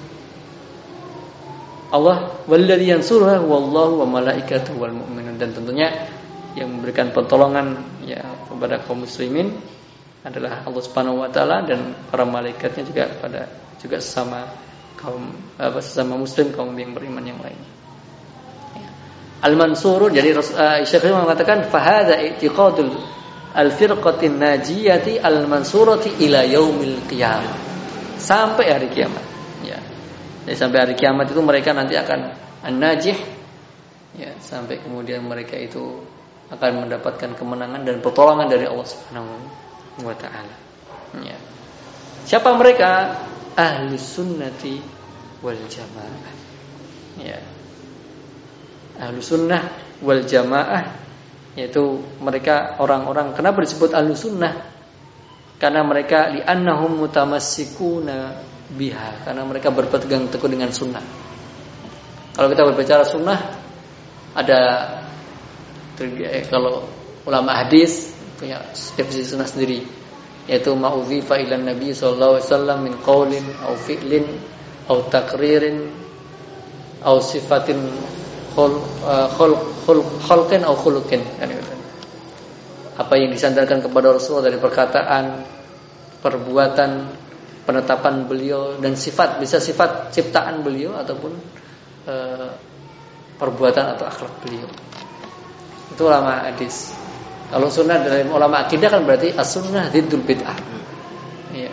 Allah walladzi yansuruhu wallahu wa malaikatuhu wal mu'minun, dan tentunya yang memberikan pertolongan ya kepada kaum muslimin adalah Allah Subhanahu wa taala dan para malaikatnya juga pada juga sesama kaum apa sesama muslim kaum yang beriman yang lain. Ya. Al-Mansur, jadi uh, Syekh mengatakan fa hadza i'tiqadul al-firqatin najiyati al-mansurati ila yaumil qiyamah. Sampai hari kiamat. Ya. Jadi sampai hari kiamat itu mereka nanti akan an-najih, ya, sampai kemudian mereka itu akan mendapatkan kemenangan dan pertolongan dari Allah Subhanahu wa taala. Ya. Siapa mereka? Ahlus sunnati wal jamaah. Ya. Ahlus sunnah wal jamaah, yaitu mereka orang-orang, kenapa disebut ahlus sunnah? Karena mereka li'annahum mutamassikuna biha, karena mereka berpegang teguh dengan sunnah. Kalau kita berbicara sunnah, ada eh, kalau ulama hadis punya definisi sunnah sendiri, yaitu ma'udhifa ila Nabi sallallahu alaihi wasallam min qaulin aw fi'lin aw taqririn aw sifatin khul khul khul khalqin aw khuluqin. Apa yang disandarkan kepada Rasulullah dari perkataan, perbuatan, penetapan beliau dan sifat, bisa sifat ciptaan beliau ataupun e, perbuatan atau akhlak beliau. Itu ulama hadis. Kalau sunnah dalam ulama akidah kan berarti as-sunnah ziddul bid'ah. Iya.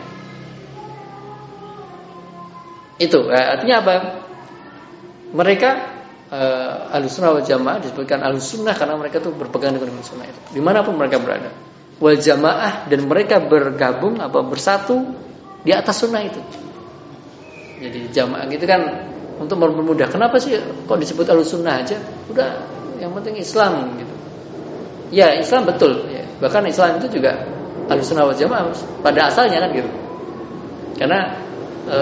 Itu eh, artinya apa? Mereka eh, Ahlussunnah wal Jamaah disebutkan Ahlussunnah karena mereka tuh berpegang dengan sunnah itu. Dimanapun mereka berada. Wal Jamaah, dan mereka bergabung apa bersatu di atas sunnah itu. Jadi jamaah gitu kan untuk mempermudah. Kenapa sih kok disebut Ahlussunnah aja? Udah yang penting Islam gitu. Ya Islam betul ya. Bahkan Islam itu juga Ahlussunnah wal Jamaah pada asalnya kan gitu. Karena e,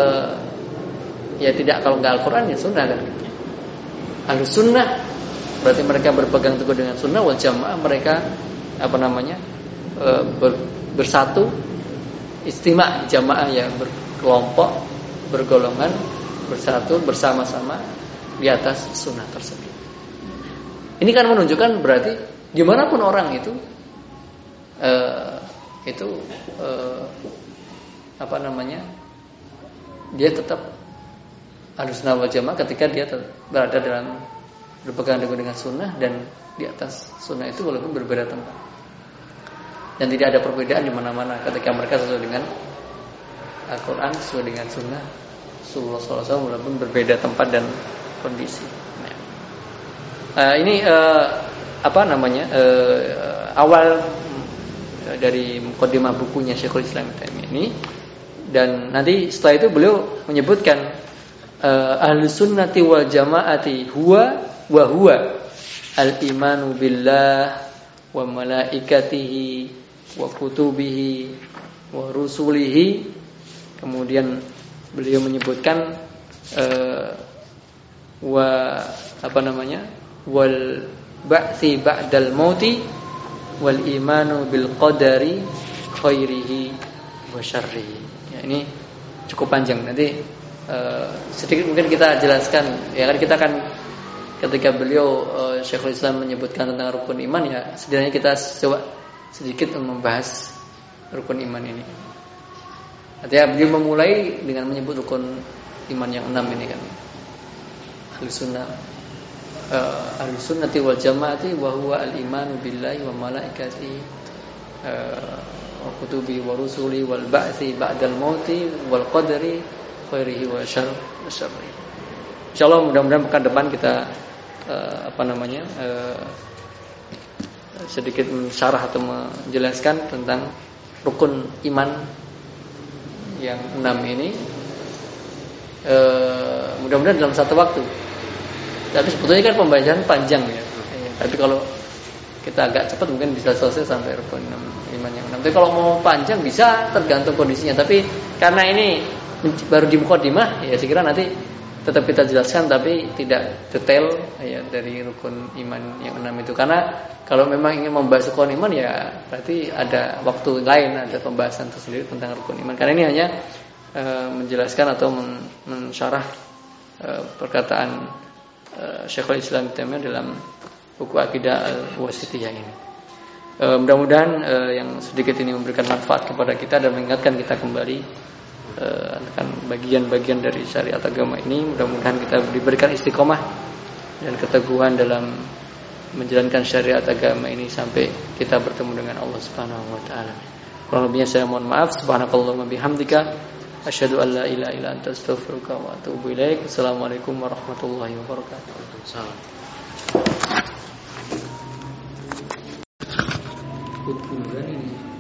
ya tidak, kalau enggak Al-Qur'an ya sunnah kan gitu. Ahlussunnah berarti mereka berpegang teguh dengan sunnah, wal Jamaah mereka apa namanya e, ber, bersatu, istima' jamaah yang berkelompok, bergolongan, bersatu bersama-sama di atas sunnah tersebut. Ini kan menunjukkan berarti dimanapun orang itu, uh, itu uh, apa namanya, dia tetap Ahlussunnah wal Jamaah ketika dia berada dalam berpegang teguh dengan sunnah dan di atas sunnah itu walaupun berbeda tempat. Dan tidak ada perbedaan di mana-mana ketika mereka sesuai dengan Al-Quran, sesuai dengan sunnah Rasulullah shallallahu alaihi wasallam walaupun berbeda tempat dan kondisi. Nah, uh, ini uh, apa namanya uh, awal dari mukadimah bukunya Syekhul Islam ini, dan nanti setelah itu beliau menyebutkan uh, Ahlus Sunnati wal Jamaati huwa wa huwa al-imanu billah wa malaikatihi wa kutubihi wa rusulihi. Kemudian beliau menyebutkan uh, wa apa namanya wal ba'thi ba'dal mauti wal imanu bil qadari khairihi wa syarrihi. Ya, ini cukup panjang, nanti uh, sedikit mungkin kita jelaskan. Ya kan kita kan ketika beliau uh, Syekhul Islam menyebutkan tentang rukun iman, ya setidaknya kita coba sedikit membahas rukun iman ini. Artinya beliau memulai dengan menyebut rukun iman yang enam ini kan. Ahlussunnah uh, ahli sunnati wal jamaati wa huwa al-imanu billahi wa malaikatihi uh, wa kutubi wa rusuli wal ba'tsi ba'dal mauti wal qadari khairihi wa syarrihi. Insyaallah mudah-mudahan pekan depan kita uh, apa namanya uh, sedikit mensyarah atau menjelaskan tentang rukun iman yang enam ini. E, mudah-mudahan dalam satu waktu. Tapi sebetulnya kan pembacaan panjang ya. E, tapi kalau kita agak cepat mungkin bisa selesai sampai rukun iman yang enam. Tapi kalau mau panjang bisa, tergantung kondisinya. Tapi karena ini baru di mukadimah, ya saya kira nanti tetap kita jelaskan tapi tidak detail ya dari rukun iman yang enam itu. Karena kalau memang ingin membahas rukun iman ya berarti ada waktu lain, ada pembahasan tersendiri tentang rukun iman. Karena ini hanya e, menjelaskan atau men, mensyarah e, perkataan e, Syekhul Islam Taimiyah dalam buku Aqidah Al-Wasithiyah ini. E, mudah-mudahan e, yang sedikit ini memberikan manfaat kepada kita dan mengingatkan kita kembali akan bagian-bagian dari syariat agama ini. Mudah-mudahan kita diberikan istiqomah dan keteguhan dalam menjalankan syariat agama ini sampai kita bertemu dengan Allah Subhanahu wa taala. Kurang lebihnya saya mohon maaf. Subhanakallahumma bihamdika asyhadu an la ilaha illa anta astaghfiruka wa atubu ilaik. Assalamualaikum warahmatullahi wabarakatuh. Waalaikumsalam.